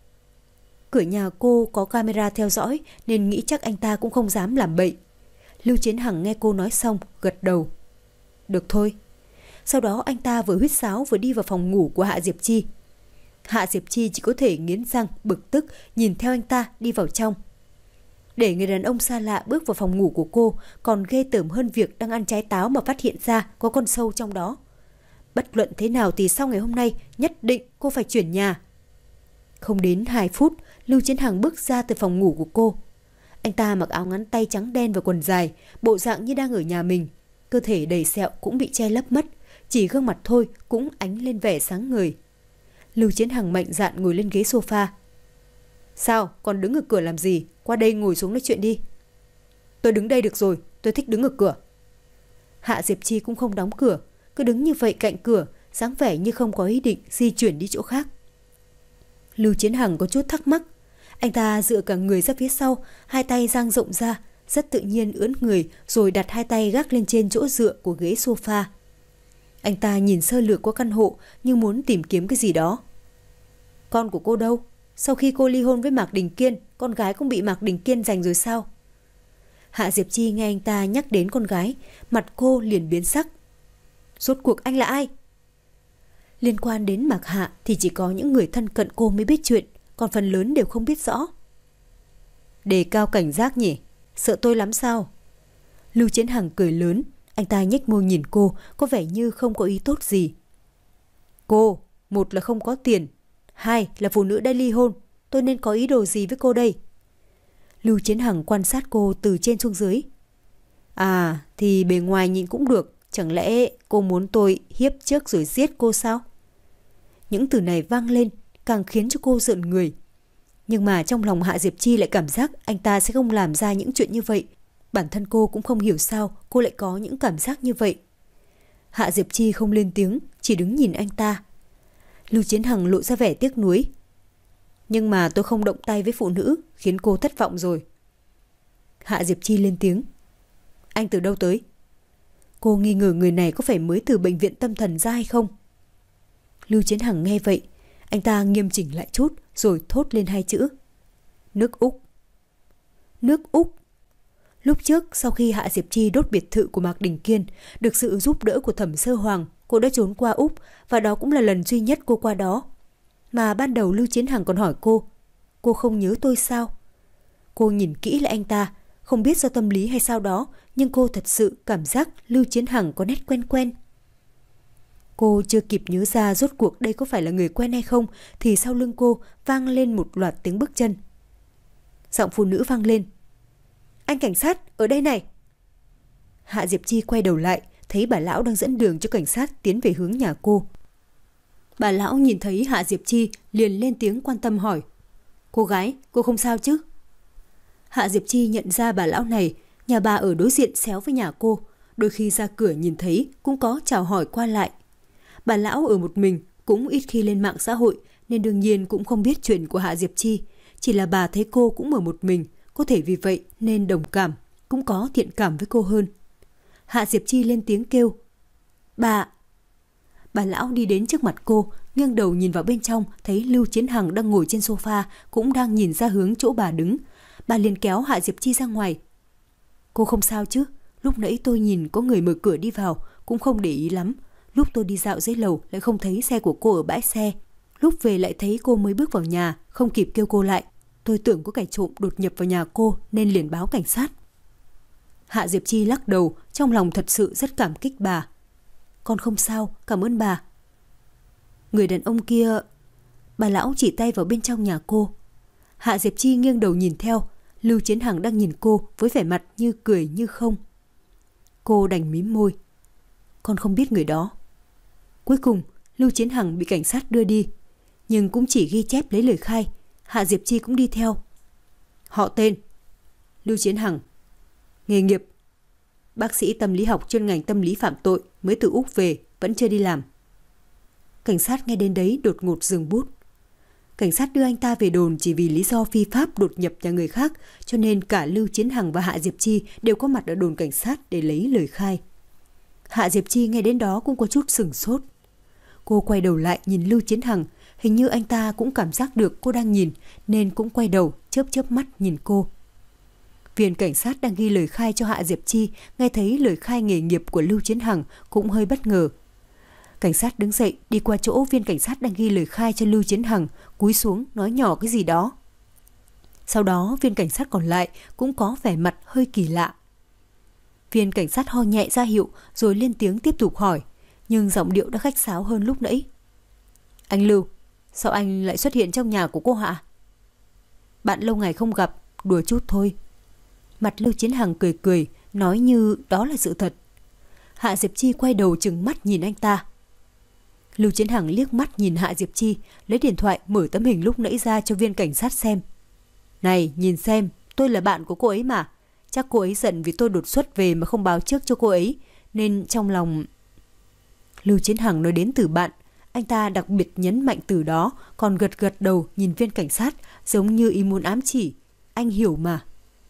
Cửa nhà cô có camera theo dõi nên nghĩ chắc anh ta cũng không dám làm bậy. Lưu Chiến Hằng nghe cô nói xong, gật đầu. Được thôi. Sau đó anh ta vừa huýt sáo vừa đi vào phòng ngủ của Hạ Diệp Chi. Hạ Diệp Chi chỉ có thể nghiến răng, bực tức nhìn theo anh ta đi vào trong. Để người đàn ông xa lạ bước vào phòng ngủ của cô còn ghê tởm hơn việc đang ăn trái táo mà phát hiện ra có con sâu trong đó. Bất luận thế nào thì sau ngày hôm nay nhất định cô phải chuyển nhà. Không đến hai phút, Lưu Chiến Hằng bước ra từ phòng ngủ của cô. Anh ta mặc áo ngắn tay trắng đen và quần dài, bộ dạng như đang ở nhà mình. Cơ thể đầy sẹo cũng bị che lấp mất, chỉ gương mặt thôi cũng ánh lên vẻ sáng ngời. Lưu Chiến Hằng mạnh dạn ngồi lên ghế sofa. Sao, còn đứng ở cửa làm gì? Qua đây ngồi xuống nói chuyện đi. Tôi đứng đây được rồi, tôi thích đứng ở cửa. Hạ Diệp Chi cũng không đóng cửa, cứ đứng như vậy cạnh cửa, dáng vẻ như không có ý định di chuyển đi chỗ khác. Lưu Chiến Hằng có chút thắc mắc. Anh ta dựa cả người ra phía sau, hai tay dang rộng ra, rất tự nhiên ưỡn người rồi đặt hai tay gác lên trên chỗ dựa của ghế sofa. Anh ta nhìn sơ lược qua căn hộ như muốn tìm kiếm cái gì đó. Con của cô đâu? Sau khi cô ly hôn với Mạc Đình Kiên, con gái cũng bị Mạc Đình Kiên giành rồi sao? Hạ Diệp Chi nghe anh ta nhắc đến con gái, mặt cô liền biến sắc. Rốt cuộc anh là ai? Liên quan đến Mạc Hạ thì chỉ có những người thân cận cô mới biết chuyện, còn phần lớn đều không biết rõ. Đề cao cảnh giác nhỉ? Sợ tôi lắm sao? Lưu Chiến Hằng cười lớn, anh ta nhếch môi nhìn cô, có vẻ như không có ý tốt gì. Cô, một là không có tiền, hai là phụ nữ đã ly hôn, tôi nên có ý đồ gì với cô đây? Lưu Chiến Hằng quan sát cô từ trên xuống dưới. À, thì bề ngoài nhìn cũng được, chẳng lẽ cô muốn tôi hiếp trước rồi giết cô sao? Những từ này vang lên, càng khiến cho cô rợn người. Nhưng mà trong lòng Hạ Diệp Chi lại cảm giác anh ta sẽ không làm ra những chuyện như vậy. Bản thân cô cũng không hiểu sao cô lại có những cảm giác như vậy. Hạ Diệp Chi không lên tiếng, chỉ đứng nhìn anh ta. Lưu Chiến Hằng lộ ra vẻ tiếc nuối. Nhưng mà tôi không động tay với phụ nữ, khiến cô thất vọng rồi. Hạ Diệp Chi lên tiếng. Anh từ đâu tới? Cô nghi ngờ người này có phải mới từ bệnh viện tâm thần ra hay không? Lưu Chiến Hằng nghe vậy, anh ta nghiêm chỉnh lại chút rồi thốt lên hai chữ. Nước Úc. Nước Úc. Lúc trước, sau khi Hạ Diệp Chi đốt biệt thự của Mạc Đình Kiên, được sự giúp đỡ của Thẩm Sơ Hoàng, cô đã trốn qua Úc và đó cũng là lần duy nhất cô qua đó. Mà ban đầu Lưu Chiến Hằng còn hỏi cô, cô không nhớ tôi sao? Cô nhìn kỹ lại anh ta, không biết do tâm lý hay sao đó, nhưng cô thật sự cảm giác Lưu Chiến Hằng có nét quen quen. Cô chưa kịp nhớ ra rốt cuộc đây có phải là người quen hay không, thì sau lưng cô vang lên một loạt tiếng bước chân. Giọng phụ nữ vang lên. Anh cảnh sát, ở đây này. Hạ Diệp Chi quay đầu lại, thấy bà lão đang dẫn đường cho cảnh sát tiến về hướng nhà cô. Bà lão nhìn thấy Hạ Diệp Chi liền lên tiếng quan tâm hỏi. Cô gái, cô không sao chứ? Hạ Diệp Chi nhận ra bà lão này, nhà bà ở đối diện xéo với nhà cô, đôi khi ra cửa nhìn thấy cũng có chào hỏi qua lại. Bà lão ở một mình, cũng ít khi lên mạng xã hội nên đương nhiên cũng không biết chuyện của Hạ Diệp Chi. Chỉ là bà thấy cô cũng ở một mình, có thể vì vậy nên đồng cảm, cũng có thiện cảm với cô hơn. Hạ Diệp Chi lên tiếng kêu. Bà... Bà lão đi đến trước mặt cô, nghiêng đầu nhìn vào bên trong, thấy Lưu Chiến Hằng đang ngồi trên sofa, cũng đang nhìn ra hướng chỗ bà đứng. Bà liền kéo Hạ Diệp Chi ra ngoài. Cô không sao chứ? Lúc nãy tôi nhìn có người mở cửa đi vào, cũng không để ý lắm. Lúc tôi đi dạo dưới lầu lại không thấy xe của cô ở bãi xe. Lúc về lại thấy cô mới bước vào nhà, không kịp kêu cô lại. Tôi tưởng có kẻ trộm đột nhập vào nhà cô nên liền báo cảnh sát. Hạ Diệp Chi lắc đầu, trong lòng thật sự rất cảm kích bà. Con không sao, cảm ơn bà. Người đàn ông kia... Bà lão chỉ tay vào bên trong nhà cô. Hạ Diệp Chi nghiêng đầu nhìn theo, Lưu Chiến Hằng đang nhìn cô với vẻ mặt như cười như không. Cô đành mím môi. Con không biết người đó. Cuối cùng, Lưu Chiến Hằng bị cảnh sát đưa đi, nhưng cũng chỉ ghi chép lấy lời khai. Hạ Diệp Chi cũng đi theo. Họ tên Lưu Chiến Hằng. Nghề nghiệp bác sĩ tâm lý học chuyên ngành tâm lý phạm tội, mới từ Úc về, vẫn chưa đi làm. Cảnh sát nghe đến đấy đột ngột dừng bút. Cảnh sát đưa anh ta về đồn chỉ vì lý do phi pháp đột nhập nhà người khác, cho nên cả Lưu Chiến Hằng và Hạ Diệp Chi đều có mặt ở đồn cảnh sát để lấy lời khai. Hạ Diệp Chi nghe đến đó cũng có chút sửng sốt. Cô quay đầu lại nhìn Lưu Chiến Hằng, hình như anh ta cũng cảm giác được cô đang nhìn, nên cũng quay đầu chớp chớp mắt nhìn cô. Viên cảnh sát đang ghi lời khai cho Hạ Diệp Chi nghe thấy lời khai nghề nghiệp của Lưu Chiến Hằng cũng hơi bất ngờ. Cảnh sát đứng dậy đi qua chỗ viên cảnh sát đang ghi lời khai cho Lưu Chiến Hằng, cúi xuống nói nhỏ cái gì đó. Sau đó viên cảnh sát còn lại cũng có vẻ mặt hơi kỳ lạ. Viên cảnh sát ho nhẹ ra hiệu rồi lên tiếng tiếp tục hỏi, nhưng giọng điệu đã khách sáo hơn lúc nãy. Anh Lưu, sao anh lại xuất hiện trong nhà của cô Hạ? Bạn lâu ngày không gặp, đùa chút thôi. Mặt Lưu Chiến Hằng cười cười, nói như đó là sự thật. Hạ Diệp Chi quay đầu trừng mắt nhìn anh ta. Lưu Chiến Hằng liếc mắt nhìn Hạ Diệp Chi, lấy điện thoại mở tấm hình lúc nãy ra cho viên cảnh sát xem. Này, nhìn xem, tôi là bạn của cô ấy mà. Chắc cô ấy giận vì tôi đột xuất về mà không báo trước cho cô ấy, nên trong lòng... Lưu Chiến Hằng nói đến từ bạn, anh ta đặc biệt nhấn mạnh từ đó, còn gật gật đầu nhìn viên cảnh sát, giống như ý muốn ám chỉ. Anh hiểu mà.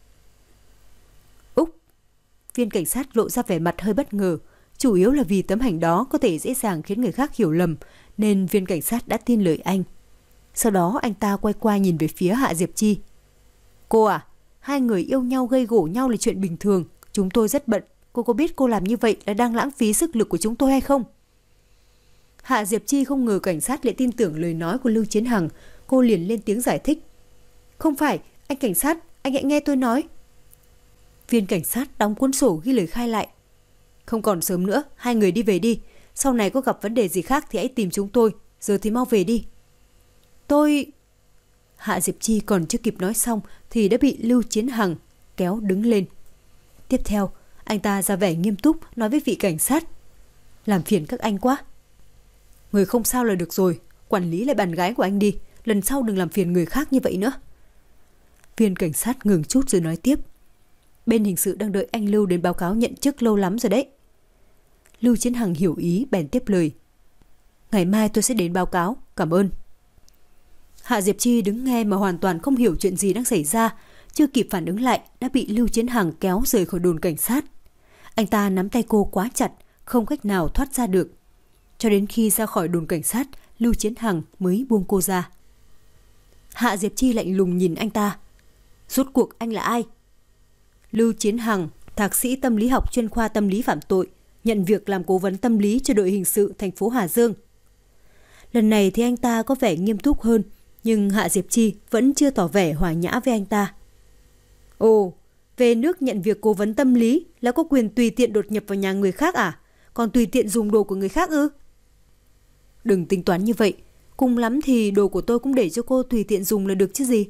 Úc! Viên cảnh sát lộ ra vẻ mặt hơi bất ngờ. Chủ yếu là vì tấm ảnh đó có thể dễ dàng khiến người khác hiểu lầm, nên viên cảnh sát đã tin lời anh. Sau đó anh ta quay qua nhìn về phía Hạ Diệp Chi. Cô à, hai người yêu nhau gây gổ nhau là chuyện bình thường. Chúng tôi rất bận. Cô có biết cô làm như vậy là đang lãng phí sức lực của chúng tôi hay không? Hạ Diệp Chi không ngờ cảnh sát lại tin tưởng lời nói của Lưu Chiến Hằng. Cô liền lên tiếng giải thích. Không phải, anh cảnh sát, anh hãy nghe tôi nói. Viên cảnh sát đóng cuốn sổ ghi lời khai lại. Không còn sớm nữa, hai người đi về đi. Sau này có gặp vấn đề gì khác thì hãy tìm chúng tôi. Giờ thì mau về đi. Tôi... Hạ Diệp Chi còn chưa kịp nói xong thì đã bị Lưu Chiến Hằng kéo đứng lên. Tiếp theo, anh ta ra vẻ nghiêm túc nói với vị cảnh sát. Làm phiền các anh quá. Người không sao là được rồi. Quản lý lại bạn gái của anh đi. Lần sau đừng làm phiền người khác như vậy nữa. Viên cảnh sát ngừng chút rồi nói tiếp. Bên hình sự đang đợi anh Lưu đến báo cáo nhận chức lâu lắm rồi đấy. Lưu Chiến Hằng hiểu ý bèn tiếp lời. Ngày mai tôi sẽ đến báo cáo. Cảm ơn. Hạ Diệp Chi đứng nghe mà hoàn toàn không hiểu chuyện gì đang xảy ra. Chưa kịp phản ứng lại đã bị Lưu Chiến Hằng kéo rời khỏi đồn cảnh sát. Anh ta nắm tay cô quá chặt, không cách nào thoát ra được. Cho đến khi ra khỏi đồn cảnh sát, Lưu Chiến Hằng mới buông cô ra. Hạ Diệp Chi lạnh lùng nhìn anh ta. Rốt cuộc anh là ai? Lưu Chiến Hằng, thạc sĩ tâm lý học chuyên khoa tâm lý phạm tội, nhận việc làm cố vấn tâm lý cho đội hình sự thành phố Hà Dương. Lần này thì anh ta có vẻ nghiêm túc hơn, nhưng Hạ Diệp Chi vẫn chưa tỏ vẻ hòa nhã với anh ta. Ồ, về nước nhận việc cố vấn tâm lý là có quyền tùy tiện đột nhập vào nhà người khác à? Còn tùy tiện dùng đồ của người khác ư? Đừng tính toán như vậy. Cùng lắm thì đồ của tôi cũng để cho cô tùy tiện dùng là được chứ gì.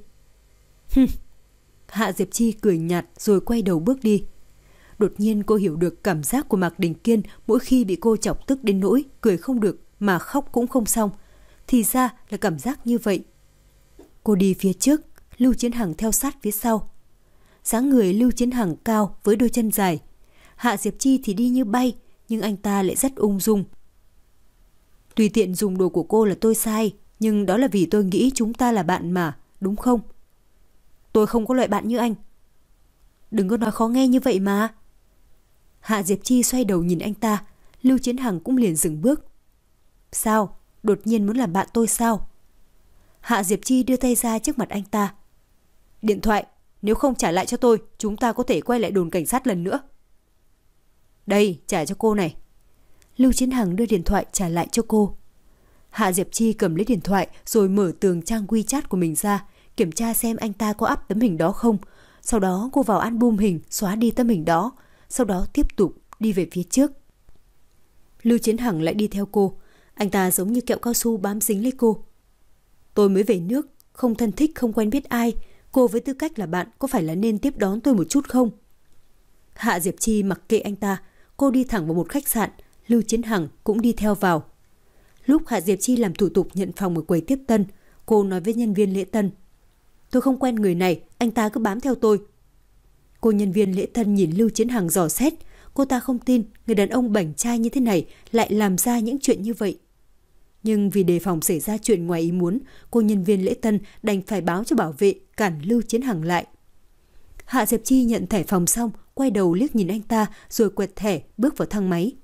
Hạ Diệp Chi cười nhạt rồi quay đầu bước đi. Đột nhiên cô hiểu được cảm giác của Mạc Đình Kiên mỗi khi bị cô chọc tức đến nỗi cười không được mà khóc cũng không xong. Thì ra là cảm giác như vậy. Cô đi phía trước, Lưu Chiến Hằng theo sát phía sau. Dáng người Lưu Chiến Hằng cao với đôi chân dài. Hạ Diệp Chi thì đi như bay, nhưng anh ta lại rất ung dung. Tùy tiện dùng đồ của cô là tôi sai, nhưng đó là vì tôi nghĩ chúng ta là bạn mà, đúng không? Tôi không có loại bạn như anh. Đừng có nói khó nghe như vậy mà. Hạ Diệp Chi xoay đầu nhìn anh ta, Lưu Chiến Hằng cũng liền dừng bước. Sao? Đột nhiên muốn làm bạn tôi sao? Hạ Diệp Chi đưa tay ra trước mặt anh ta. Điện thoại, nếu không trả lại cho tôi, chúng ta có thể quay lại đồn cảnh sát lần nữa. Đây, trả cho cô này. Lưu Chiến Hằng đưa điện thoại trả lại cho cô. Hạ Diệp Chi cầm lấy điện thoại rồi mở tường trang WeChat của mình ra, kiểm tra xem anh ta có up tấm hình đó không. Sau đó cô vào album hình xóa đi tấm hình đó, sau đó tiếp tục đi về phía trước. Lưu Chiến Hằng lại đi theo cô. Anh ta giống như kẹo cao su bám dính lấy cô. Tôi mới về nước, không thân thích, không quen biết ai. Cô với tư cách là bạn có phải là nên tiếp đón tôi một chút không? Hạ Diệp Chi mặc kệ anh ta. Cô đi thẳng vào một khách sạn. Lưu Chiến Hằng cũng đi theo vào. Lúc Hạ Diệp Chi làm thủ tục nhận phòng ở quầy tiếp tân, cô nói với nhân viên lễ tân. Tôi không quen người này, anh ta cứ bám theo tôi. Cô nhân viên lễ tân nhìn Lưu Chiến Hằng dò xét. Cô ta không tin người đàn ông bảnh trai như thế này lại làm ra những chuyện như vậy. Nhưng vì đề phòng xảy ra chuyện ngoài ý muốn, cô nhân viên lễ tân đành phải báo cho bảo vệ cản Lưu Chiến Hằng lại. Hạ Diệp Chi nhận thẻ phòng xong, quay đầu liếc nhìn anh ta rồi quẹt thẻ bước vào thang máy.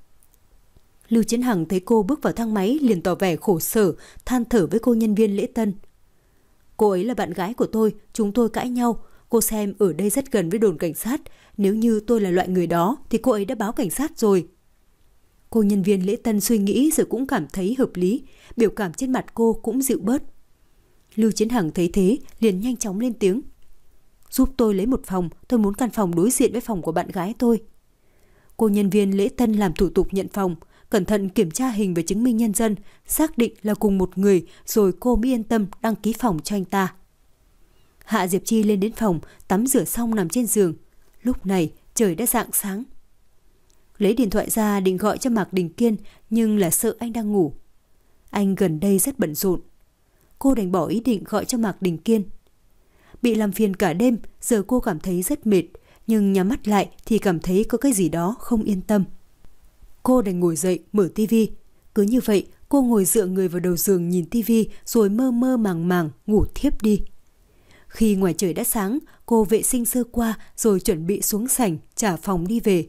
Lưu Chiến Hằng thấy cô bước vào thang máy liền tỏ vẻ khổ sở, than thở với cô nhân viên lễ tân. Cô ấy là bạn gái của tôi, chúng tôi cãi nhau. Cô xem ở đây rất gần với đồn cảnh sát. Nếu như tôi là loại người đó thì cô ấy đã báo cảnh sát rồi. Cô nhân viên lễ tân suy nghĩ rồi cũng cảm thấy hợp lý. Biểu cảm trên mặt cô cũng dịu bớt. Lưu Chiến Hằng thấy thế liền nhanh chóng lên tiếng. Giúp tôi lấy một phòng, tôi muốn căn phòng đối diện với phòng của bạn gái tôi. Cô nhân viên lễ tân làm thủ tục nhận phòng, cẩn thận kiểm tra hình và chứng minh nhân dân, xác định là cùng một người rồi cô mới yên tâm đăng ký phòng cho anh ta. Hạ Diệp Chi lên đến phòng, tắm rửa xong nằm trên giường. Lúc này trời đã rạng sáng. Lấy điện thoại ra định gọi cho Mạc Đình Kiên, nhưng là sợ anh đang ngủ. Anh gần đây rất bận rộn. Cô đành bỏ ý định gọi cho Mạc Đình Kiên. Bị làm phiền cả đêm, giờ cô cảm thấy rất mệt, nhưng nhắm mắt lại thì cảm thấy có cái gì đó không yên tâm. Cô đành ngồi dậy mở tivi. Cứ như vậy, cô ngồi dựa người vào đầu giường nhìn tivi rồi mơ mơ màng màng ngủ thiếp đi. Khi ngoài trời đã sáng, cô vệ sinh sơ qua rồi chuẩn bị xuống sảnh trả phòng đi về.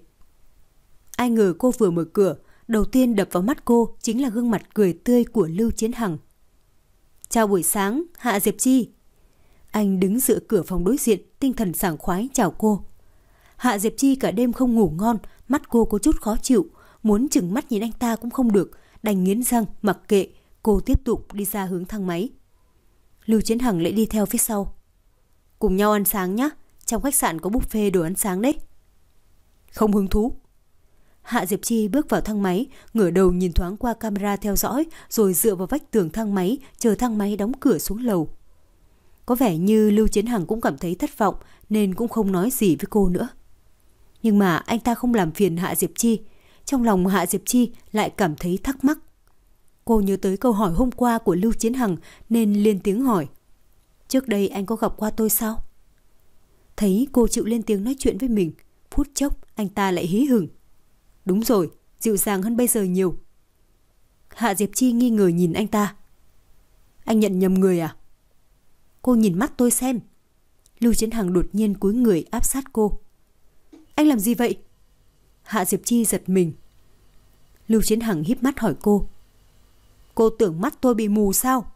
Ai ngờ cô vừa mở cửa, đầu tiên đập vào mắt cô chính là gương mặt cười tươi của Lưu Chiến Hằng. Chào buổi sáng, Hạ Diệp Chi. Anh đứng dựa cửa phòng đối diện, tinh thần sảng khoái chào cô. Hạ Diệp Chi cả đêm không ngủ ngon, mắt cô có chút khó chịu, muốn chừng mắt nhìn anh ta cũng không được, đành nghiến răng mặc kệ, cô tiếp tục đi ra hướng thang máy. Lưu Chiến Hằng lại đi theo phía sau. Cùng nhau ăn sáng nhé, trong khách sạn có buffet đồ ăn sáng đấy. Không hứng thú. Hạ Diệp Chi bước vào thang máy, ngửa đầu nhìn thoáng qua camera theo dõi, rồi dựa vào vách tường thang máy, chờ thang máy đóng cửa xuống lầu. Có vẻ như Lưu Chiến Hằng cũng cảm thấy thất vọng nên cũng không nói gì với cô nữa. Nhưng mà anh ta không làm phiền Hạ Diệp Chi. Trong lòng Hạ Diệp Chi lại cảm thấy thắc mắc. Cô nhớ tới câu hỏi hôm qua của Lưu Chiến Hằng nên lên tiếng hỏi. Trước đây anh có gặp qua tôi sao? Thấy cô chịu lên tiếng nói chuyện với mình, phút chốc anh ta lại hí hửng. Đúng rồi, dịu dàng hơn bây giờ nhiều. Hạ Diệp Chi nghi ngờ nhìn anh ta. Anh nhận nhầm người à? Cô nhìn mắt tôi xem. Lưu Chiến Hằng đột nhiên cúi người áp sát cô. Anh làm gì vậy? Hạ Diệp Chi giật mình. Lưu Chiến Hằng híp mắt hỏi cô. Cô tưởng mắt tôi bị mù sao?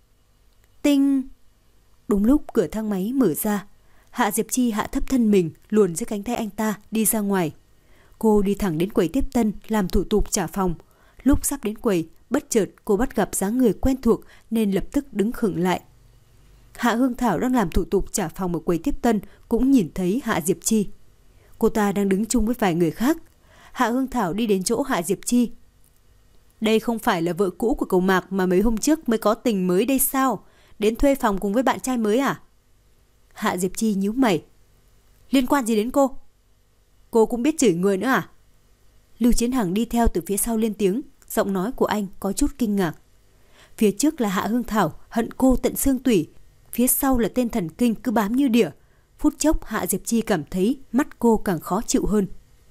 Tinh. Đúng lúc cửa thang máy mở ra, Hạ Diệp Chi hạ thấp thân mình, luồn dưới cánh tay anh ta đi ra ngoài. Cô đi thẳng đến quầy tiếp tân làm thủ tục trả phòng. Lúc sắp đến quầy, bất chợt cô bắt gặp dáng người quen thuộc nên lập tức đứng khựng lại. Hạ Hương Thảo đang làm thủ tục trả phòng ở quầy tiếp tân cũng nhìn thấy Hạ Diệp Chi. Cô ta đang đứng chung với vài người khác. Hạ Hương Thảo đi đến chỗ Hạ Diệp Chi. Đây không phải là vợ cũ của cậu Mạc mà mấy hôm trước mới có tình mới đây sao? Đến thuê phòng cùng với bạn trai mới à? Hạ Diệp Chi nhíu mày. Liên quan gì đến cô? Cô cũng biết chửi người nữa à? Lưu Chiến Hằng đi theo từ phía sau lên tiếng, giọng nói của anh có chút kinh ngạc. Phía trước là Hạ Hương Thảo hận cô tận xương tủy, phía sau là tên thần kinh cứ bám như đỉa. Phút chốc Hạ Diệp Chi cảm thấy mắt cô càng khó chịu hơn.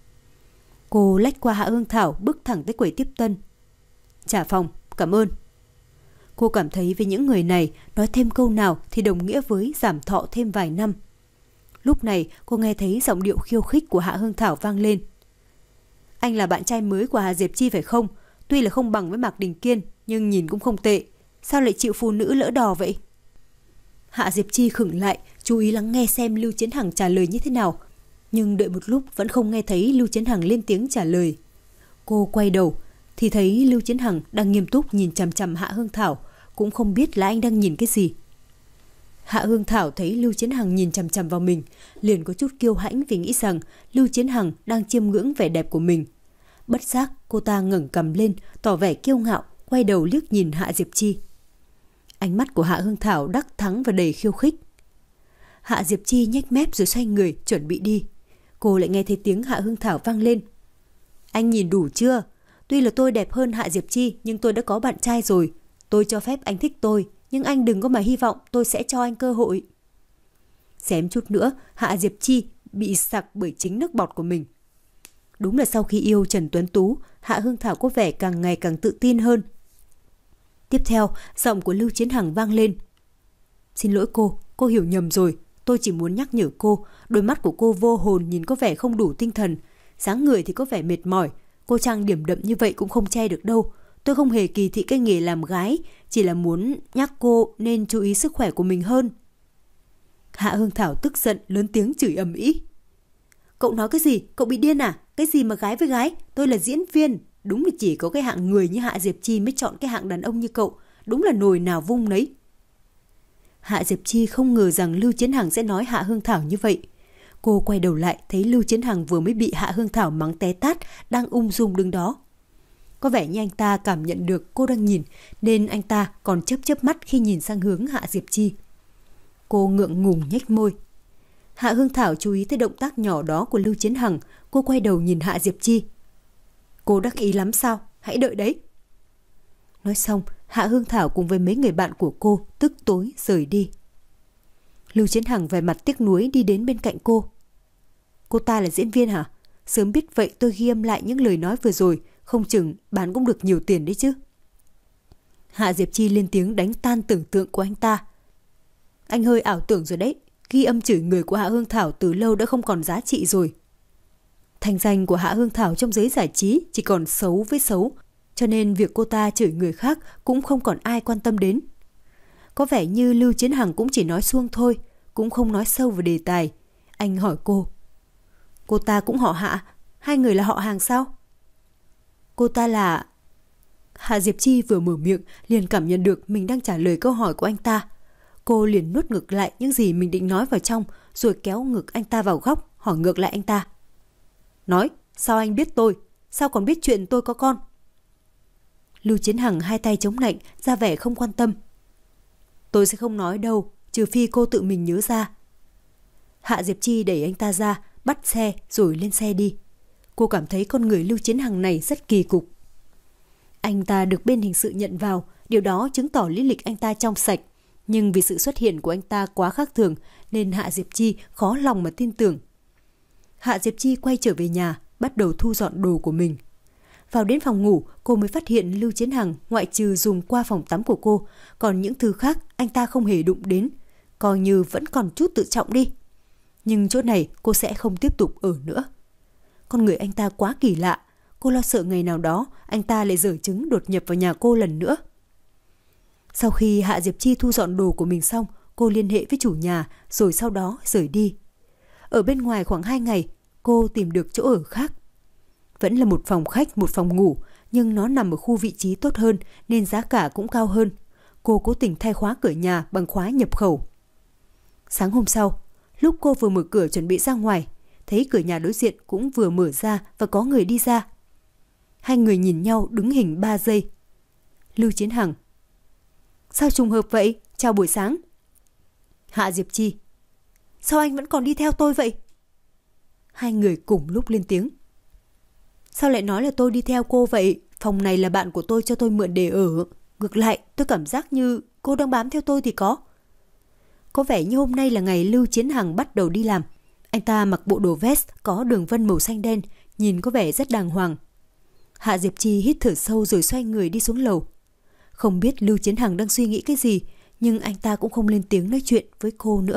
Cô lách qua Hạ Hương Thảo bước thẳng tới quầy tiếp tân. Trả phòng, cảm ơn. Cô cảm thấy với những người này nói thêm câu nào thì đồng nghĩa với giảm thọ thêm vài năm. Lúc này cô nghe thấy giọng điệu khiêu khích của Hạ Hương Thảo vang lên. Anh là bạn trai mới của Hạ Diệp Chi phải không? Tuy là không bằng với Mạc Đình Kiên nhưng nhìn cũng không tệ. Sao lại chịu phụ nữ lỡ đò vậy? Hạ Diệp Chi khựng lại, chú ý lắng nghe xem Lưu Chiến Hằng trả lời như thế nào. Nhưng đợi một lúc vẫn không nghe thấy Lưu Chiến Hằng lên tiếng trả lời. Cô quay đầu thì thấy Lưu Chiến Hằng đang nghiêm túc nhìn chằm chằm Hạ Hương Thảo, cũng không biết là anh đang nhìn cái gì. Hạ Hương Thảo thấy Lưu Chiến Hằng nhìn chằm chằm vào mình, liền có chút kiêu hãnh vì nghĩ rằng Lưu Chiến Hằng đang chiêm ngưỡng vẻ đẹp của mình. Bất giác cô ta ngẩng cằm lên, tỏ vẻ kiêu ngạo, quay đầu liếc nhìn Hạ Diệp Chi. Ánh mắt của Hạ Hương Thảo đắc thắng và đầy khiêu khích. Hạ Diệp Chi nhếch mép rồi xoay người chuẩn bị đi. Cô lại nghe thấy tiếng Hạ Hương Thảo vang lên. Anh nhìn đủ chưa? Tuy là tôi đẹp hơn Hạ Diệp Chi nhưng tôi đã có bạn trai rồi. Tôi cho phép anh thích tôi, nhưng anh đừng có mà hy vọng tôi sẽ cho anh cơ hội. Xém chút nữa, Hạ Diệp Chi bị sặc bởi chính nước bọt của mình. Đúng là sau khi yêu Trần Tuấn Tú, Hạ Hương Thảo có vẻ càng ngày càng tự tin hơn. Tiếp theo, giọng của Lưu Chiến Hằng vang lên. Xin lỗi cô, cô hiểu nhầm rồi. Tôi chỉ muốn nhắc nhở cô, đôi mắt của cô vô hồn nhìn có vẻ không đủ tinh thần. Dáng người thì có vẻ mệt mỏi. Cô trang điểm đậm như vậy cũng không che được đâu. Tôi không hề kỳ thị cái nghề làm gái, chỉ là muốn nhắc cô nên chú ý sức khỏe của mình hơn. Hạ Hương Thảo tức giận lớn tiếng chửi ầm ĩ. Cậu nói cái gì? Cậu bị điên à? Cái gì mà gái với gái? Tôi là diễn viên. Đúng là chỉ có cái hạng người như Hạ Diệp Chi mới chọn cái hạng đàn ông như cậu. Đúng là nồi nào vung nấy. Hạ Diệp Chi không ngờ rằng Lưu Chiến Hằng sẽ nói Hạ Hương Thảo như vậy. Cô quay đầu lại thấy Lưu Chiến Hằng vừa mới bị Hạ Hương Thảo mắng té tát, đang ung dung đứng đó. Có vẻ như anh ta cảm nhận được cô đang nhìn, nên anh ta còn chớp chớp mắt khi nhìn sang hướng Hạ Diệp Chi. Cô ngượng ngùng nhếch môi. Hạ Hương Thảo chú ý tới động tác nhỏ đó của Lưu Chiến Hằng, cô quay đầu nhìn Hạ Diệp Chi. Cô đắc ý lắm sao? Hãy đợi đấy. Nói xong, Hạ Hương Thảo cùng với mấy người bạn của cô tức tối rời đi. Lưu Chiến Hằng vẻ mặt tiếc nuối đi đến bên cạnh cô. Cô ta là diễn viên hả? Sớm biết vậy tôi ghi âm lại những lời nói vừa rồi, không chừng bán cũng được nhiều tiền đấy chứ. Hạ Diệp Chi lên tiếng đánh tan tưởng tượng của anh ta. Anh hơi ảo tưởng rồi đấy, ghi âm chửi người của Hạ Hương Thảo từ lâu đã không còn giá trị rồi. Thành danh của Hạ Hương Thảo trong giới giải trí chỉ còn xấu với xấu, cho nên việc cô ta chửi người khác cũng không còn ai quan tâm đến. Có vẻ như Lưu Chiến Hằng cũng chỉ nói suông thôi, cũng không nói sâu vào đề tài. Anh hỏi cô. Cô ta cũng họ Hạ, hai người là họ hàng sao? Cô ta là... Hạ Diệp Chi vừa mở miệng liền cảm nhận được mình đang trả lời câu hỏi của anh ta. Cô liền nuốt ngược lại những gì mình định nói vào trong, rồi kéo ngực anh ta vào góc, hỏi ngược lại anh ta. Nói, sao anh biết tôi? Sao còn biết chuyện tôi có con? Lưu Chiến Hằng hai tay chống nạnh, ra vẻ không quan tâm. Tôi sẽ không nói đâu, trừ phi cô tự mình nhớ ra. Hạ Diệp Chi đẩy anh ta ra, bắt xe rồi lên xe đi. Cô cảm thấy con người Lưu Chiến Hằng này rất kỳ cục. Anh ta được bên hình sự nhận vào, điều đó chứng tỏ lý lịch anh ta trong sạch. Nhưng vì sự xuất hiện của anh ta quá khác thường nên Hạ Diệp Chi khó lòng mà tin tưởng. Hạ Diệp Chi quay trở về nhà, bắt đầu thu dọn đồ của mình. Vào đến phòng ngủ, cô mới phát hiện Lưu Chiến Hằng ngoại trừ dùng qua phòng tắm của cô, còn những thứ khác anh ta không hề đụng đến, coi như vẫn còn chút tự trọng đi. Nhưng chỗ này cô sẽ không tiếp tục ở nữa. Con người anh ta quá kỳ lạ, cô lo sợ ngày nào đó anh ta lại giở trứng đột nhập vào nhà cô lần nữa. Sau khi Hạ Diệp Chi thu dọn đồ của mình xong, cô liên hệ với chủ nhà rồi sau đó rời đi. Ở bên ngoài khoảng hai ngày, cô tìm được chỗ ở khác. Vẫn là một phòng khách, một phòng ngủ, nhưng nó nằm ở khu vị trí tốt hơn nên giá cả cũng cao hơn. Cô cố tình thay khóa cửa nhà bằng khóa nhập khẩu. Sáng hôm sau, lúc cô vừa mở cửa chuẩn bị ra ngoài, thấy cửa nhà đối diện cũng vừa mở ra và có người đi ra. Hai người nhìn nhau đứng hình ba giây. Lưu Chiến Hằng. Sao trùng hợp vậy? Chào buổi sáng. Hạ Diệp Chi. Sao anh vẫn còn đi theo tôi vậy? Hai người cùng lúc lên tiếng. Sao lại nói là tôi đi theo cô vậy? Phòng này là bạn của tôi cho tôi mượn để ở. Ngược lại, tôi cảm giác như cô đang bám theo tôi thì có. Có vẻ như hôm nay là ngày Lưu Chiến Hằng bắt đầu đi làm. Anh ta mặc bộ đồ vest có đường vân màu xanh đen, nhìn có vẻ rất đàng hoàng. Hạ Diệp Chi hít thở sâu rồi xoay người đi xuống lầu. Không biết Lưu Chiến Hằng đang suy nghĩ cái gì, nhưng anh ta cũng không lên tiếng nói chuyện với cô nữa.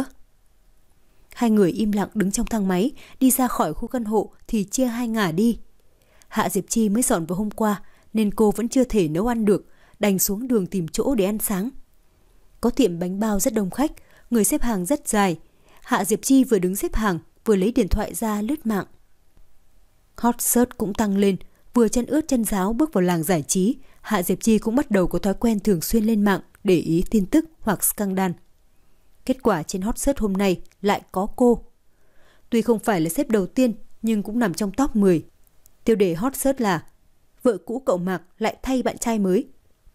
Hai người im lặng đứng trong thang máy, đi ra khỏi khu căn hộ thì chia hai ngả đi. Hạ Diệp Chi mới dọn vào hôm qua nên cô vẫn chưa thể nấu ăn được, đành xuống đường tìm chỗ để ăn sáng. Có tiệm bánh bao rất đông khách, người xếp hàng rất dài. Hạ Diệp Chi vừa đứng xếp hàng, vừa lấy điện thoại ra lướt mạng. Hot search cũng tăng lên, vừa chân ướt chân ráo bước vào làng giải trí, Hạ Diệp Chi cũng bắt đầu có thói quen thường xuyên lên mạng để ý tin tức hoặc scandal. Kết quả trên hot search hôm nay lại có cô. Tuy không phải là xếp đầu tiên nhưng cũng nằm trong top mười. Tiêu đề hot search là vợ cũ cậu Mạc lại thay bạn trai mới.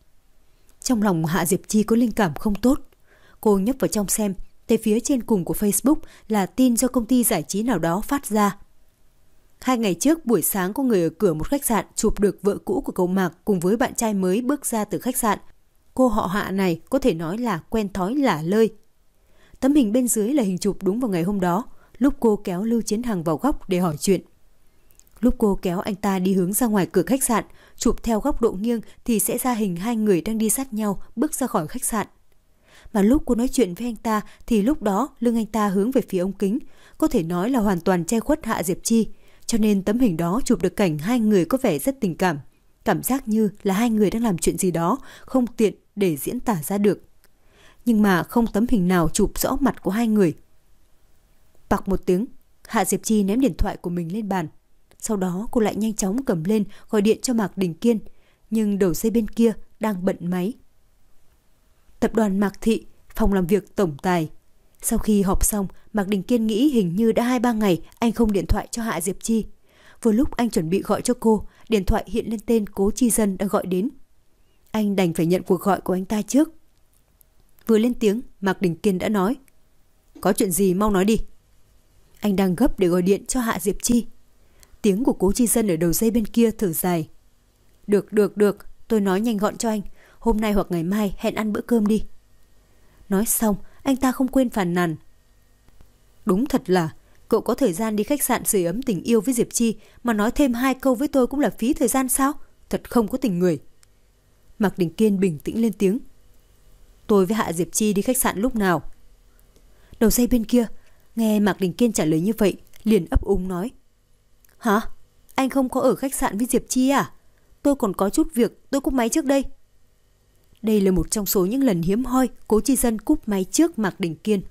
Trong lòng Hạ Diệp Chi có linh cảm không tốt. Cô nhấp vào trong xem, thấy phía trên cùng của Facebook là tin do công ty giải trí nào đó phát ra. Hai ngày trước buổi sáng có người ở cửa một khách sạn chụp được vợ cũ của cậu Mạc cùng với bạn trai mới bước ra từ khách sạn. Cô họ Hạ này có thể nói là quen thói lả lơi. Tấm hình bên dưới là hình chụp đúng vào ngày hôm đó, lúc cô kéo Lưu Chiến Hằng vào góc để hỏi chuyện. Lúc cô kéo anh ta đi hướng ra ngoài cửa khách sạn, chụp theo góc độ nghiêng thì sẽ ra hình hai người đang đi sát nhau bước ra khỏi khách sạn. Mà lúc cô nói chuyện với anh ta thì lúc đó lưng anh ta hướng về phía ống kính, có thể nói là hoàn toàn che khuất Hạ Diệp Chi. Cho nên tấm hình đó chụp được cảnh hai người có vẻ rất tình cảm. Cảm giác như là hai người đang làm chuyện gì đó không tiện để diễn tả ra được. Nhưng mà không tấm hình nào chụp rõ mặt của hai người. Bặc một tiếng, Hạ Diệp Chi ném điện thoại của mình lên bàn. Sau đó cô lại nhanh chóng cầm lên gọi điện cho Mạc Đình Kiên. Nhưng đầu dây bên kia đang bận máy. Tập đoàn Mạc Thị, phòng làm việc tổng tài. Sau khi họp xong, Mạc Đình Kiên nghĩ hình như đã hai ba ngày anh không điện thoại cho Hạ Diệp Chi. Vừa lúc anh chuẩn bị gọi cho cô, điện thoại hiện lên tên Cố Chi Dân đang gọi đến. Anh đành phải nhận cuộc gọi của anh ta trước. Vừa lên tiếng, Mạc Đình Kiên đã nói: Có chuyện gì mau nói đi. Anh đang gấp để gọi điện cho Hạ Diệp Chi. Tiếng của Cố Chi Dân ở đầu dây bên kia thở dài. Được, được, được, tôi nói nhanh gọn cho anh. Hôm nay hoặc ngày mai hẹn ăn bữa cơm đi. Nói xong, anh ta không quên phàn nàn. Đúng thật là Cậu có thời gian đi khách sạn sưởi ấm tình yêu với Diệp Chi mà nói thêm hai câu với tôi cũng là phí thời gian sao? Thật không có tình người. Mạc Đình Kiên bình tĩnh lên tiếng. Tôi với Hạ Diệp Chi đi khách sạn lúc nào? Đầu dây bên kia nghe Mạc Đình Kiên trả lời như vậy, liền ấp úng nói. Hả? Anh không có ở khách sạn với Diệp Chi à? Tôi còn có chút việc, tôi cúp máy trước đây. Đây là một trong số những lần hiếm hoi Cố Chi Dân cúp máy trước Mạc Đình Kiên.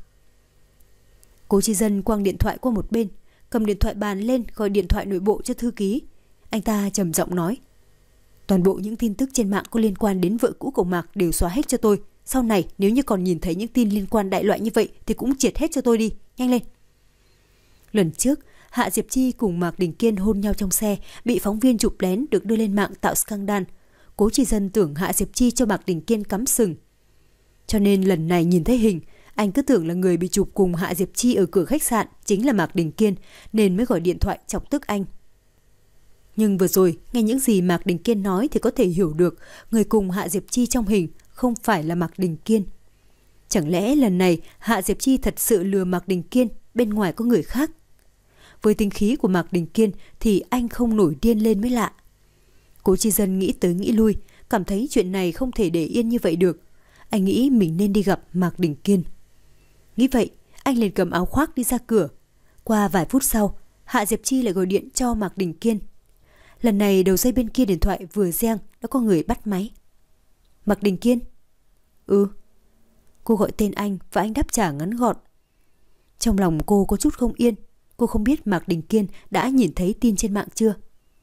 Cố Chi Dân quăng điện thoại qua một bên, cầm điện thoại bàn lên gọi điện thoại nội bộ cho thư ký. Anh ta trầm giọng nói. Toàn bộ những tin tức trên mạng có liên quan đến vợ cũ của Mạc đều xóa hết cho tôi. Sau này nếu như còn nhìn thấy những tin liên quan đại loại như vậy thì cũng triệt hết cho tôi đi, nhanh lên. Lần trước Hạ Diệp Chi cùng Mạc Đình Kiên hôn nhau trong xe, bị phóng viên chụp lén được đưa lên mạng tạo scandal. Cố Chi Dân tưởng Hạ Diệp Chi cho Mạc Đình Kiên cắm sừng. Cho nên lần này nhìn thấy hình, anh cứ tưởng là người bị chụp cùng Hạ Diệp Chi ở cửa khách sạn chính là Mạc Đình Kiên, nên mới gọi điện thoại chọc tức anh. Nhưng vừa rồi nghe những gì Mạc Đình Kiên nói thì có thể hiểu được người cùng Hạ Diệp Chi trong hình không phải là Mạc Đình Kiên. Chẳng lẽ lần này Hạ Diệp Chi thật sự lừa Mạc Đình Kiên, bên ngoài có người khác? Với tính khí của Mạc Đình Kiên thì anh không nổi điên lên mới lạ. Cố Chi Dân nghĩ tới nghĩ lui, cảm thấy chuyện này không thể để yên như vậy được. Anh nghĩ mình nên đi gặp Mạc Đình Kiên. Nghĩ vậy, anh liền cầm áo khoác đi ra cửa. Qua vài phút sau, Hạ Diệp Chi lại gọi điện cho Mạc Đình Kiên. Lần này đầu dây bên kia điện thoại vừa reng đã có người bắt máy. Mạc Đình Kiên? Ừ. Cô gọi tên anh và anh đáp trả ngắn gọn. Trong lòng cô có chút không yên. Cô không biết Mạc Đình Kiên đã nhìn thấy tin trên mạng chưa.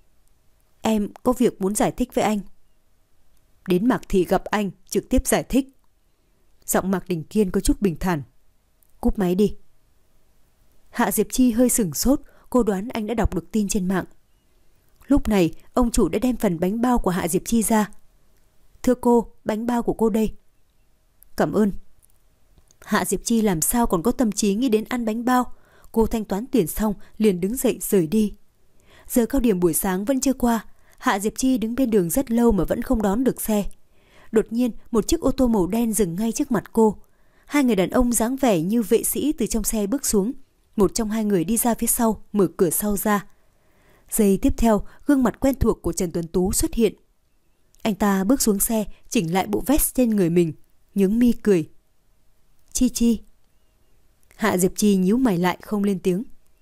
Em có việc muốn giải thích với anh. Đến Mạc Thị gặp anh, trực tiếp giải thích. Giọng Mạc Đình Kiên có chút bình thản. Cúp máy đi. Hạ Diệp Chi hơi sửng sốt, cô đoán anh đã đọc được tin trên mạng. Lúc này, ông chủ đã đem phần bánh bao của Hạ Diệp Chi ra. Thưa cô, bánh bao của cô đây. Cảm ơn. Hạ Diệp Chi làm sao còn có tâm trí nghĩ đến ăn bánh bao. Cô thanh toán tiền xong liền đứng dậy rời đi. Giờ cao điểm buổi sáng vẫn chưa qua. Hạ Diệp Chi đứng bên đường rất lâu mà vẫn không đón được xe. Đột nhiên một chiếc ô tô màu đen dừng ngay trước mặt cô. Hai người đàn ông dáng vẻ như vệ sĩ từ trong xe bước xuống. Một trong hai người đi ra phía sau, mở cửa sau ra. Giây tiếp theo, gương mặt quen thuộc của Trần Tuấn Tú xuất hiện. Anh ta bước xuống xe, chỉnh lại bộ vest trên người mình, nhướng mi cười. Chi Chi. Hạ Diệp Chi nhíu mày lại không lên tiếng.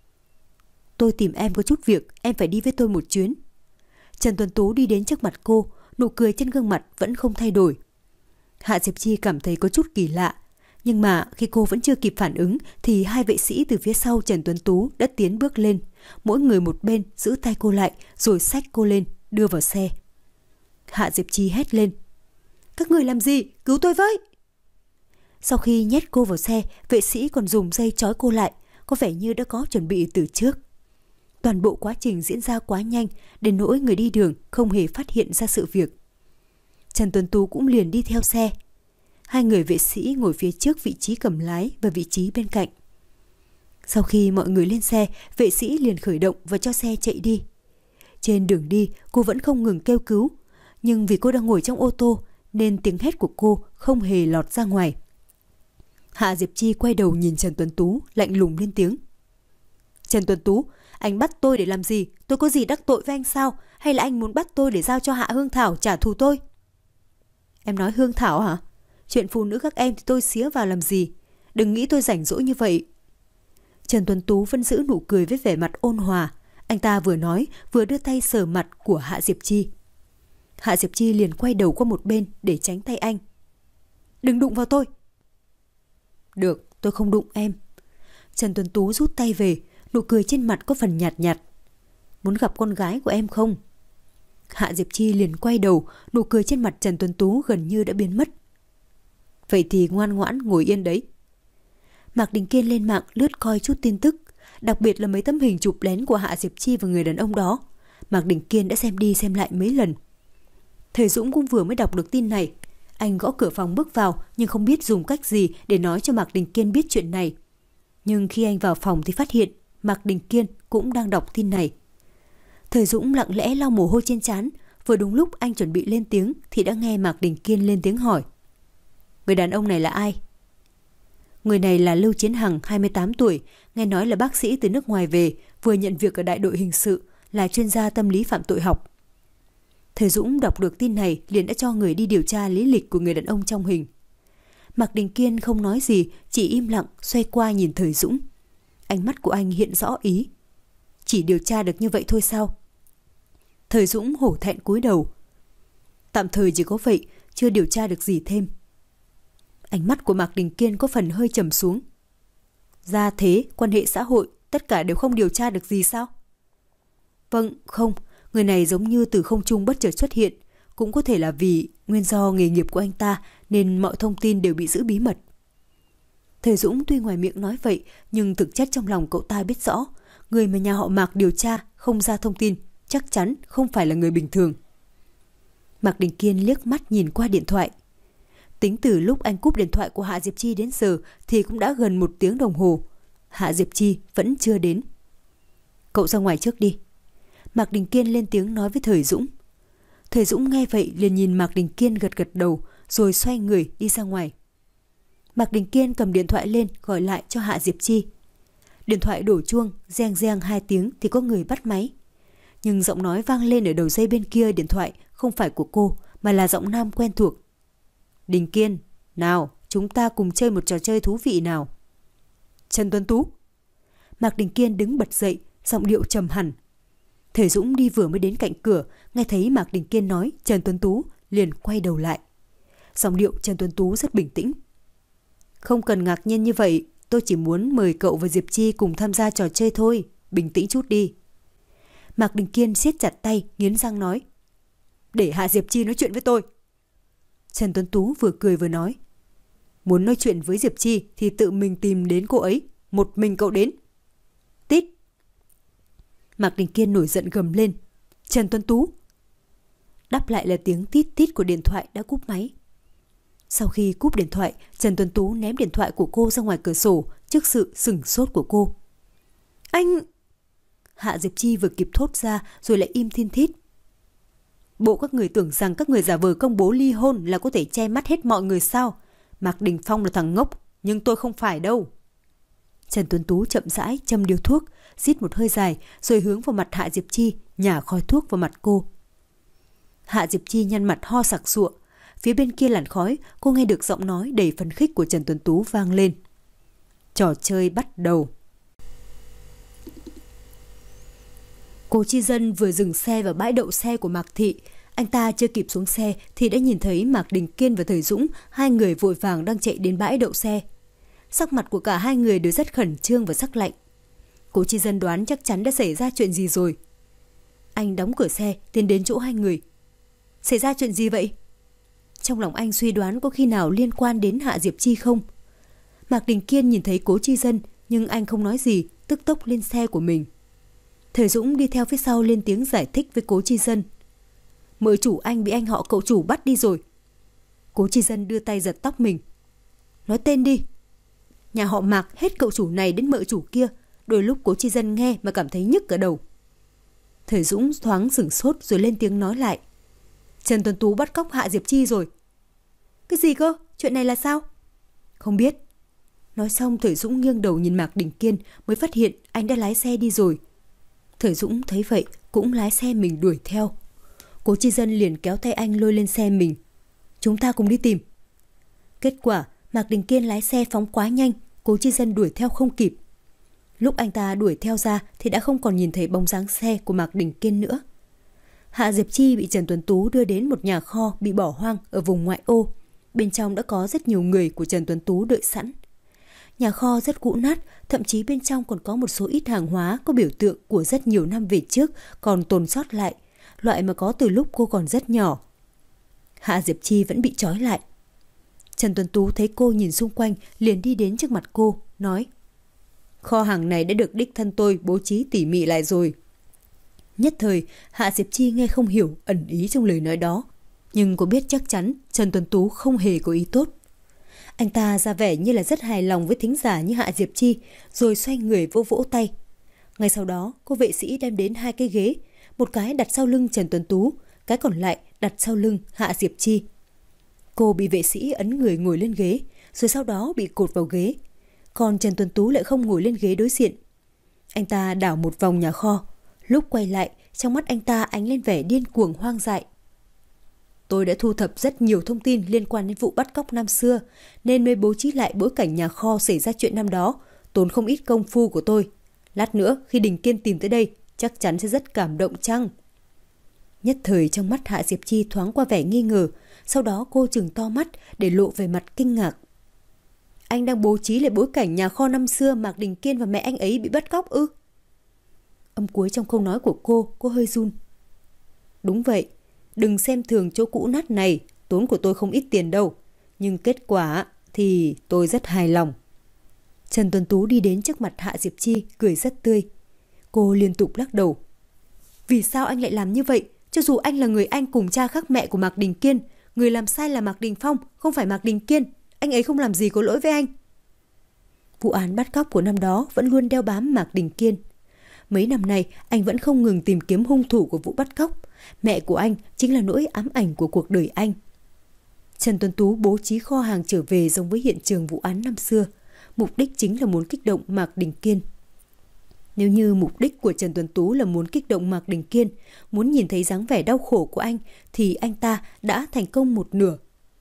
Tôi tìm em có chút việc, em phải đi với tôi một chuyến. Trần Tuấn Tú đi đến trước mặt cô, nụ cười trên gương mặt vẫn không thay đổi. Hạ Diệp Chi cảm thấy có chút kỳ lạ. Nhưng mà khi cô vẫn chưa kịp phản ứng thì hai vệ sĩ từ phía sau Trần Tuấn Tú đã tiến bước lên. Mỗi người một bên giữ tay cô lại rồi xách cô lên, đưa vào xe. Hạ Diệp Chi hét lên. Các người làm gì? Cứu tôi với! Sau khi nhét cô vào xe, vệ sĩ còn dùng dây trói cô lại, có vẻ như đã có chuẩn bị từ trước. Toàn bộ quá trình diễn ra quá nhanh, đến nỗi người đi đường không hề phát hiện ra sự việc. Trần Tuấn Tú cũng liền đi theo xe. Hai người vệ sĩ ngồi phía trước vị trí cầm lái và vị trí bên cạnh. Sau khi mọi người lên xe, vệ sĩ liền khởi động và cho xe chạy đi. Trên đường đi, cô vẫn không ngừng kêu cứu. Nhưng vì cô đang ngồi trong ô tô, nên tiếng hét của cô không hề lọt ra ngoài. Hạ Diệp Chi quay đầu nhìn Trần Tuấn Tú, lạnh lùng lên tiếng. Trần Tuấn Tú, anh bắt tôi để làm gì? Tôi có gì đắc tội với anh sao? Hay là anh muốn bắt tôi để giao cho Hạ Hương Thảo trả thù tôi? Em nói Hương Thảo hả? Chuyện phụ nữ các em thì tôi xía vào làm gì? Đừng nghĩ tôi rảnh rỗi như vậy. Trần Tuấn Tú vẫn giữ nụ cười với vẻ mặt ôn hòa. Anh ta vừa nói vừa đưa tay sờ mặt của Hạ Diệp Chi. Hạ Diệp Chi liền quay đầu qua một bên để tránh tay anh. Đừng đụng vào tôi. Được, tôi không đụng em. Trần Tuấn Tú rút tay về, nụ cười trên mặt có phần nhạt nhạt. Muốn gặp con gái của em không? Hạ Diệp Chi liền quay đầu, nụ cười trên mặt Trần Tuấn Tú gần như đã biến mất. Vậy thì ngoan ngoãn ngồi yên đấy. Mạc Đình Kiên lên mạng lướt coi chút tin tức, đặc biệt là mấy tấm hình chụp lén của Hạ Diệp Chi và người đàn ông đó. Mạc Đình Kiên đã xem đi xem lại mấy lần. Thầy Dũng cũng vừa mới đọc được tin này. Anh gõ cửa phòng bước vào nhưng không biết dùng cách gì để nói cho Mạc Đình Kiên biết chuyện này. Nhưng khi anh vào phòng thì phát hiện Mạc Đình Kiên cũng đang đọc tin này. Thầy Dũng lặng lẽ lau mồ hôi trên trán. Vừa đúng lúc anh chuẩn bị lên tiếng thì đã nghe Mạc Đình Kiên lên tiếng hỏi. Người đàn ông này là ai? Người này là Lưu Chiến Hằng, hai mươi tám tuổi, nghe nói là bác sĩ từ nước ngoài về, vừa nhận việc ở đại đội hình sự, là chuyên gia tâm lý phạm tội học. Thời Dũng đọc được tin này liền đã cho người đi điều tra lý lịch của người đàn ông trong hình. Mạc Đình Kiên không nói gì, chỉ im lặng xoay qua nhìn Thời Dũng. Ánh mắt của anh hiện rõ ý. Chỉ điều tra được như vậy thôi sao? Thời Dũng hổ thẹn cúi đầu. Tạm thời chỉ có vậy, chưa điều tra được gì thêm. Ánh mắt của Mạc Đình Kiên có phần hơi trầm xuống. Gia thế, quan hệ xã hội, tất cả đều không điều tra được gì sao? Vâng, không. Người này giống như từ không trung bất chợt xuất hiện. Cũng có thể là vì nguyên do nghề nghiệp của anh ta nên mọi thông tin đều bị giữ bí mật. Thời Dũng tuy ngoài miệng nói vậy, nhưng thực chất trong lòng cậu ta biết rõ, người mà nhà họ Mạc điều tra không ra thông tin chắc chắn không phải là người bình thường. Mạc Đình Kiên liếc mắt nhìn qua điện thoại. Tính từ lúc anh cúp điện thoại của Hạ Diệp Chi đến giờ thì cũng đã gần một tiếng đồng hồ. Hạ Diệp Chi vẫn chưa đến. Cậu ra ngoài trước đi. Mạc Đình Kiên lên tiếng nói với Thời Dũng. Thời Dũng nghe vậy liền nhìn Mạc Đình Kiên gật gật đầu rồi xoay người đi ra ngoài. Mạc Đình Kiên cầm điện thoại lên gọi lại cho Hạ Diệp Chi. Điện thoại đổ chuông, reng reng hai tiếng thì có người bắt máy. Nhưng giọng nói vang lên ở đầu dây bên kia điện thoại không phải của cô mà là giọng nam quen thuộc. Đình Kiên, nào chúng ta cùng chơi một trò chơi thú vị nào. Trần Tuấn Tú. Mạc Đình Kiên đứng bật dậy, giọng điệu trầm hẳn. Thời Dũng đi vừa mới đến cạnh cửa, nghe thấy Mạc Đình Kiên nói Trần Tuấn Tú, liền quay đầu lại. Giọng điệu Trần Tuấn Tú rất bình tĩnh. Không cần ngạc nhiên như vậy, tôi chỉ muốn mời cậu và Diệp Chi cùng tham gia trò chơi thôi, bình tĩnh chút đi. Mạc Đình Kiên siết chặt tay, nghiến răng nói. Để Hạ Diệp Chi nói chuyện với tôi. Trần Tuấn Tú vừa cười vừa nói. Muốn nói chuyện với Diệp Chi thì tự mình tìm đến cô ấy, một mình cậu đến. Tít. Mạc Đình Kiên nổi giận gầm lên. Trần Tuấn Tú. Đáp lại là tiếng tít tít của điện thoại đã cúp máy. Sau khi cúp điện thoại, Trần Tuấn Tú ném điện thoại của cô ra ngoài cửa sổ trước sự sửng sốt của cô. Anh... Hạ Diệp Chi vừa kịp thốt ra rồi lại im thiên thít. Bộ các người tưởng rằng các người giả vờ công bố ly hôn là có thể che mắt hết mọi người sao? Mạc Đình Phong là thằng ngốc, nhưng tôi không phải đâu. Trần Tuấn Tú chậm rãi châm điếu thuốc, rít một hơi dài rồi hướng vào mặt Hạ Diệp Chi, nhả khói thuốc vào mặt cô. Hạ Diệp Chi nhăn mặt ho sặc sụa. Phía bên kia làn khói, cô nghe được giọng nói đầy phấn khích của Trần Tuấn Tú vang lên. Trò chơi bắt đầu. Cố Chi Dân vừa dừng xe vào bãi đậu xe của Mạc Thị. Anh ta chưa kịp xuống xe thì đã nhìn thấy Mạc Đình Kiên và Thời Dũng, hai người vội vàng đang chạy đến bãi đậu xe. Sắc mặt của cả hai người đều rất khẩn trương và sắc lạnh. Cố Chi Dân đoán chắc chắn đã xảy ra chuyện gì rồi. Anh đóng cửa xe, tiến đến chỗ hai người. Xảy ra chuyện gì vậy? Trong lòng anh suy đoán có khi nào liên quan đến Hạ Diệp Chi không? Mạc Đình Kiên nhìn thấy Cố Chi Dân nhưng anh không nói gì, tức tốc lên xe của mình. Thời Dũng đi theo phía sau lên tiếng giải thích với Cố Chi Dân. Mợ chủ anh bị anh họ cậu chủ bắt đi rồi. Cố Chi Dân đưa tay giật tóc mình. Nói tên đi. Nhà họ Mạc hết cậu chủ này đến mợ chủ kia. Đôi lúc Cố Chi Dân nghe mà cảm thấy nhức cả đầu. Thời Dũng thoáng sửng sốt rồi lên tiếng nói lại. Trần Tuấn Tú bắt cóc Hạ Diệp Chi rồi. Cái gì cơ? Chuyện này là sao? Không biết. Nói xong Thời Dũng nghiêng đầu nhìn Mạc Đình Kiên mới phát hiện anh đã lái xe đi rồi. Thời Dũng thấy vậy cũng lái xe mình đuổi theo. Cố Chi Dân liền kéo tay anh lôi lên xe mình. Chúng ta cùng đi tìm. Kết quả Mạc Đình Kiên lái xe phóng quá nhanh, Cố Chi Dân đuổi theo không kịp. Lúc anh ta đuổi theo ra thì đã không còn nhìn thấy bóng dáng xe của Mạc Đình Kiên nữa. Hạ Diệp Chi bị Trần Tuấn Tú đưa đến một nhà kho bị bỏ hoang ở vùng ngoại ô. Bên trong đã có rất nhiều người của Trần Tuấn Tú đợi sẵn. Nhà kho rất cũ nát, thậm chí bên trong còn có một số ít hàng hóa có biểu tượng của rất nhiều năm về trước còn tồn sót lại, loại mà có từ lúc cô còn rất nhỏ. Hạ Diệp Chi vẫn bị trói lại. Trần Tuấn Tú thấy cô nhìn xung quanh liền đi đến trước mặt cô, nói: Kho hàng này đã được đích thân tôi bố trí tỉ mỉ lại rồi. Nhất thời, Hạ Diệp Chi nghe không hiểu ẩn ý trong lời nói đó, nhưng cô biết chắc chắn Trần Tuấn Tú không hề có ý tốt. Anh ta ra vẻ như là rất hài lòng với thính giả như Hạ Diệp Chi, rồi xoay người vỗ vỗ tay. Ngay sau đó, cô vệ sĩ đem đến hai cái ghế, một cái đặt sau lưng Trần Tuấn Tú, cái còn lại đặt sau lưng Hạ Diệp Chi. Cô bị vệ sĩ ấn người ngồi lên ghế, rồi sau đó bị cột vào ghế. còn Trần Tuấn Tú lại không ngồi lên ghế đối diện. Anh ta đảo một vòng nhà kho, lúc quay lại, trong mắt anh ta ánh lên vẻ điên cuồng hoang dại. Tôi đã thu thập rất nhiều thông tin liên quan đến vụ bắt cóc năm xưa, nên mới bố trí lại bối cảnh nhà kho xảy ra chuyện năm đó, tốn không ít công phu của tôi. Lát nữa khi Đình Kiên tìm tới đây, chắc chắn sẽ rất cảm động chăng? Nhất thời trong mắt Hạ Diệp Chi thoáng qua vẻ nghi ngờ, sau đó cô trừng to mắt để lộ về mặt kinh ngạc. Anh đang bố trí lại bối cảnh nhà kho năm xưa Mạc Đình Kiên và mẹ anh ấy bị bắt cóc ư? Âm cuối trong câu nói của cô, cô hơi run. Đúng vậy, đừng xem thường chỗ cũ nát này, tốn của tôi không ít tiền đâu. Nhưng kết quả thì tôi rất hài lòng. Trần Tuấn Tú đi đến trước mặt Hạ Diệp Chi, cười rất tươi. Cô liên tục lắc đầu. Vì sao anh lại làm như vậy? Cho dù anh là người anh cùng cha khác mẹ của Mạc Đình Kiên, người làm sai là Mạc Đình Phong, không phải Mạc Đình Kiên. Anh ấy không làm gì có lỗi với anh. Vụ án bắt cóc của năm đó vẫn luôn đeo bám Mạc Đình Kiên. Mấy năm nay, anh vẫn không ngừng tìm kiếm hung thủ của vụ bắt cóc. Mẹ của anh chính là nỗi ám ảnh của cuộc đời anh. Trần Tuấn Tú bố trí kho hàng trở về giống với hiện trường vụ án năm xưa. Mục đích chính là muốn kích động Mạc Đình Kiên. Nếu như mục đích của Trần Tuấn Tú là muốn kích động Mạc Đình Kiên, muốn nhìn thấy dáng vẻ đau khổ của anh, thì anh ta đã thành công một nửa.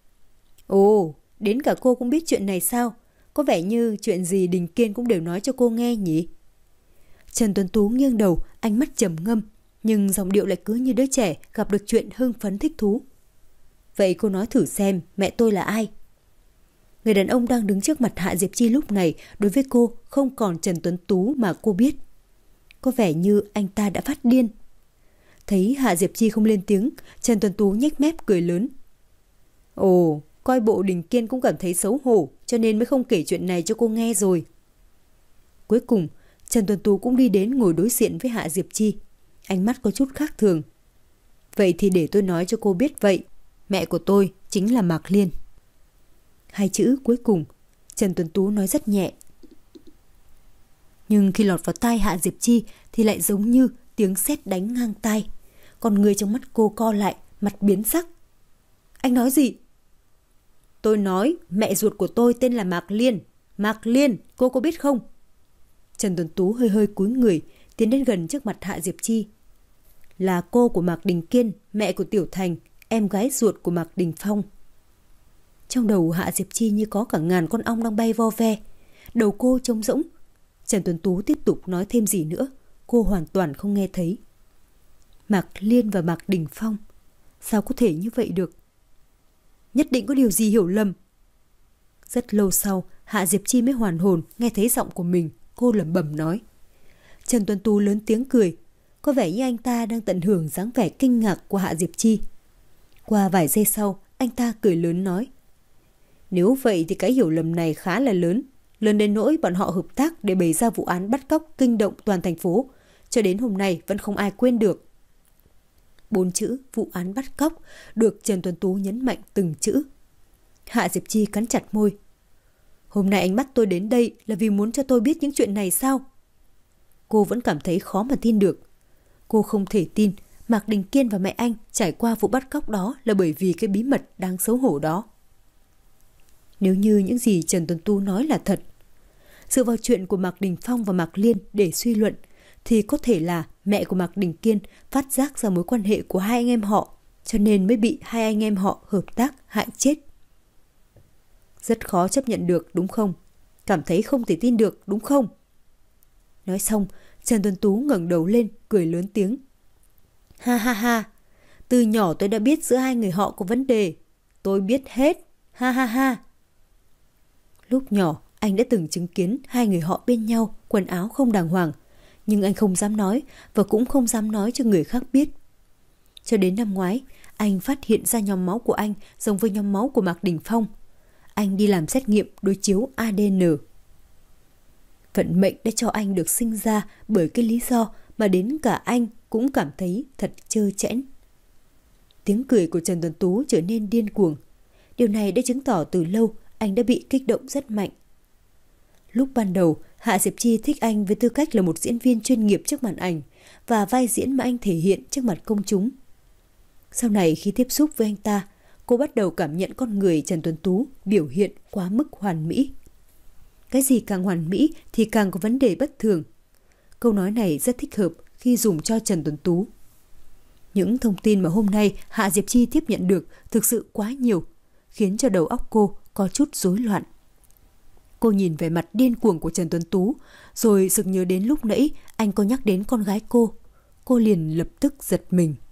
Ồ, đến cả cô cũng biết chuyện này sao? Có vẻ như chuyện gì Đình Kiên cũng đều nói cho cô nghe nhỉ? Trần Tuấn Tú nghiêng đầu, ánh mắt trầm ngâm, nhưng giọng điệu lại cứ như đứa trẻ gặp được chuyện hưng phấn thích thú. Vậy cô nói thử xem, mẹ tôi là ai? Người đàn ông đang đứng trước mặt Hạ Diệp Chi lúc này, đối với cô không còn Trần Tuấn Tú mà cô biết. Có vẻ như anh ta đã phát điên. Thấy Hạ Diệp Chi không lên tiếng, Trần Tuấn Tú nhếch mép cười lớn. Ồ, coi bộ Đình Kiên cũng cảm thấy xấu hổ, cho nên mới không kể chuyện này cho cô nghe rồi. Cuối cùng, Trần Tuấn Tú cũng đi đến ngồi đối diện với Hạ Diệp Chi. Ánh mắt có chút khác thường. Vậy thì để tôi nói cho cô biết vậy. Mẹ của tôi chính là Mạc Liên. Hai chữ cuối cùng, Trần Tuấn Tú nói rất nhẹ. Nhưng khi lọt vào tai Hạ Diệp Chi thì lại giống như tiếng sét đánh ngang tai. Còn người trong mắt cô co lại, mặt biến sắc. Anh nói gì? Tôi nói mẹ ruột của tôi tên là Mạc Liên. Mạc Liên, cô có biết không? Trần Tuấn Tú hơi hơi cúi người, tiến đến gần trước mặt Hạ Diệp Chi. Là cô của Mạc Đình Kiên, mẹ của Tiểu Thành, em gái ruột của Mạc Đình Phong. Trong đầu Hạ Diệp Chi như có cả ngàn con ong đang bay vo ve. Đầu cô trống rỗng. Trần Tuấn Tú tiếp tục nói thêm gì nữa, cô hoàn toàn không nghe thấy. Mạc Liên và Mạc Đình Phong, sao có thể như vậy được? Nhất định có điều gì hiểu lầm. Rất lâu sau, Hạ Diệp Chi mới hoàn hồn nghe thấy giọng của mình. Cô lẩm bẩm nói. Trần Tuấn Tú lớn tiếng cười. Có vẻ như anh ta đang tận hưởng dáng vẻ kinh ngạc của Hạ Diệp Chi. Qua vài giây sau, anh ta cười lớn nói. Nếu vậy thì cái hiểu lầm này khá là lớn. Lớn đến nỗi bọn họ hợp tác để bày ra vụ án bắt cóc kinh động toàn thành phố. Cho đến hôm nay vẫn không ai quên được. Bốn chữ vụ án bắt cóc được Trần Tuấn Tú nhấn mạnh từng chữ. Hạ Diệp Chi cắn chặt môi. Hôm nay anh bắt tôi đến đây là vì muốn cho tôi biết những chuyện này sao? Cô vẫn cảm thấy khó mà tin được. Cô không thể tin Mạc Đình Kiên và mẹ anh trải qua vụ bắt cóc đó là bởi vì cái bí mật đáng xấu hổ đó. Nếu như những gì Trần Tuấn Tú nói là thật, dựa vào chuyện của Mạc Đình Phong và Mạc Liên để suy luận, thì có thể là mẹ của Mạc Đình Kiên phát giác ra mối quan hệ của hai anh em họ, cho nên mới bị hai anh em họ hợp tác hại chết. Rất khó chấp nhận được đúng không? Cảm thấy không thể tin được đúng không? Nói xong, Trần Tuấn Tú ngẩng đầu lên, cười lớn tiếng. Ha ha ha, từ nhỏ tôi đã biết giữa hai người họ có vấn đề. Tôi biết hết. Ha ha ha. Lúc nhỏ, anh đã từng chứng kiến hai người họ bên nhau, quần áo không đàng hoàng. Nhưng anh không dám nói và cũng không dám nói cho người khác biết. Cho đến năm ngoái, anh phát hiện ra nhóm máu của anh giống với nhóm máu của Mạc Đình Phong. Anh đi làm xét nghiệm đối chiếu a đê en. Vận mệnh đã cho anh được sinh ra bởi cái lý do mà đến cả anh cũng cảm thấy thật trơ trẽn. Tiếng cười của Trần Tuấn Tú trở nên điên cuồng. Điều này đã chứng tỏ từ lâu anh đã bị kích động rất mạnh. Lúc ban đầu, Hạ Diệp Chi thích anh với tư cách là một diễn viên chuyên nghiệp trước màn ảnh và vai diễn mà anh thể hiện trước mặt công chúng. Sau này khi tiếp xúc với anh ta, cô bắt đầu cảm nhận con người Trần Tuấn Tú biểu hiện quá mức hoàn mỹ. cái gì càng hoàn mỹ thì càng có vấn đề bất thường. Câu nói này rất thích hợp khi dùng cho Trần Tuấn Tú. Những thông tin mà hôm nay Hạ Diệp Chi tiếp nhận được thực sự quá nhiều, khiến cho đầu óc cô có chút rối loạn. Cô nhìn về mặt điên cuồng của Trần Tuấn Tú, rồi sực nhớ đến lúc nãy anh có nhắc đến con gái cô. Cô liền lập tức giật mình.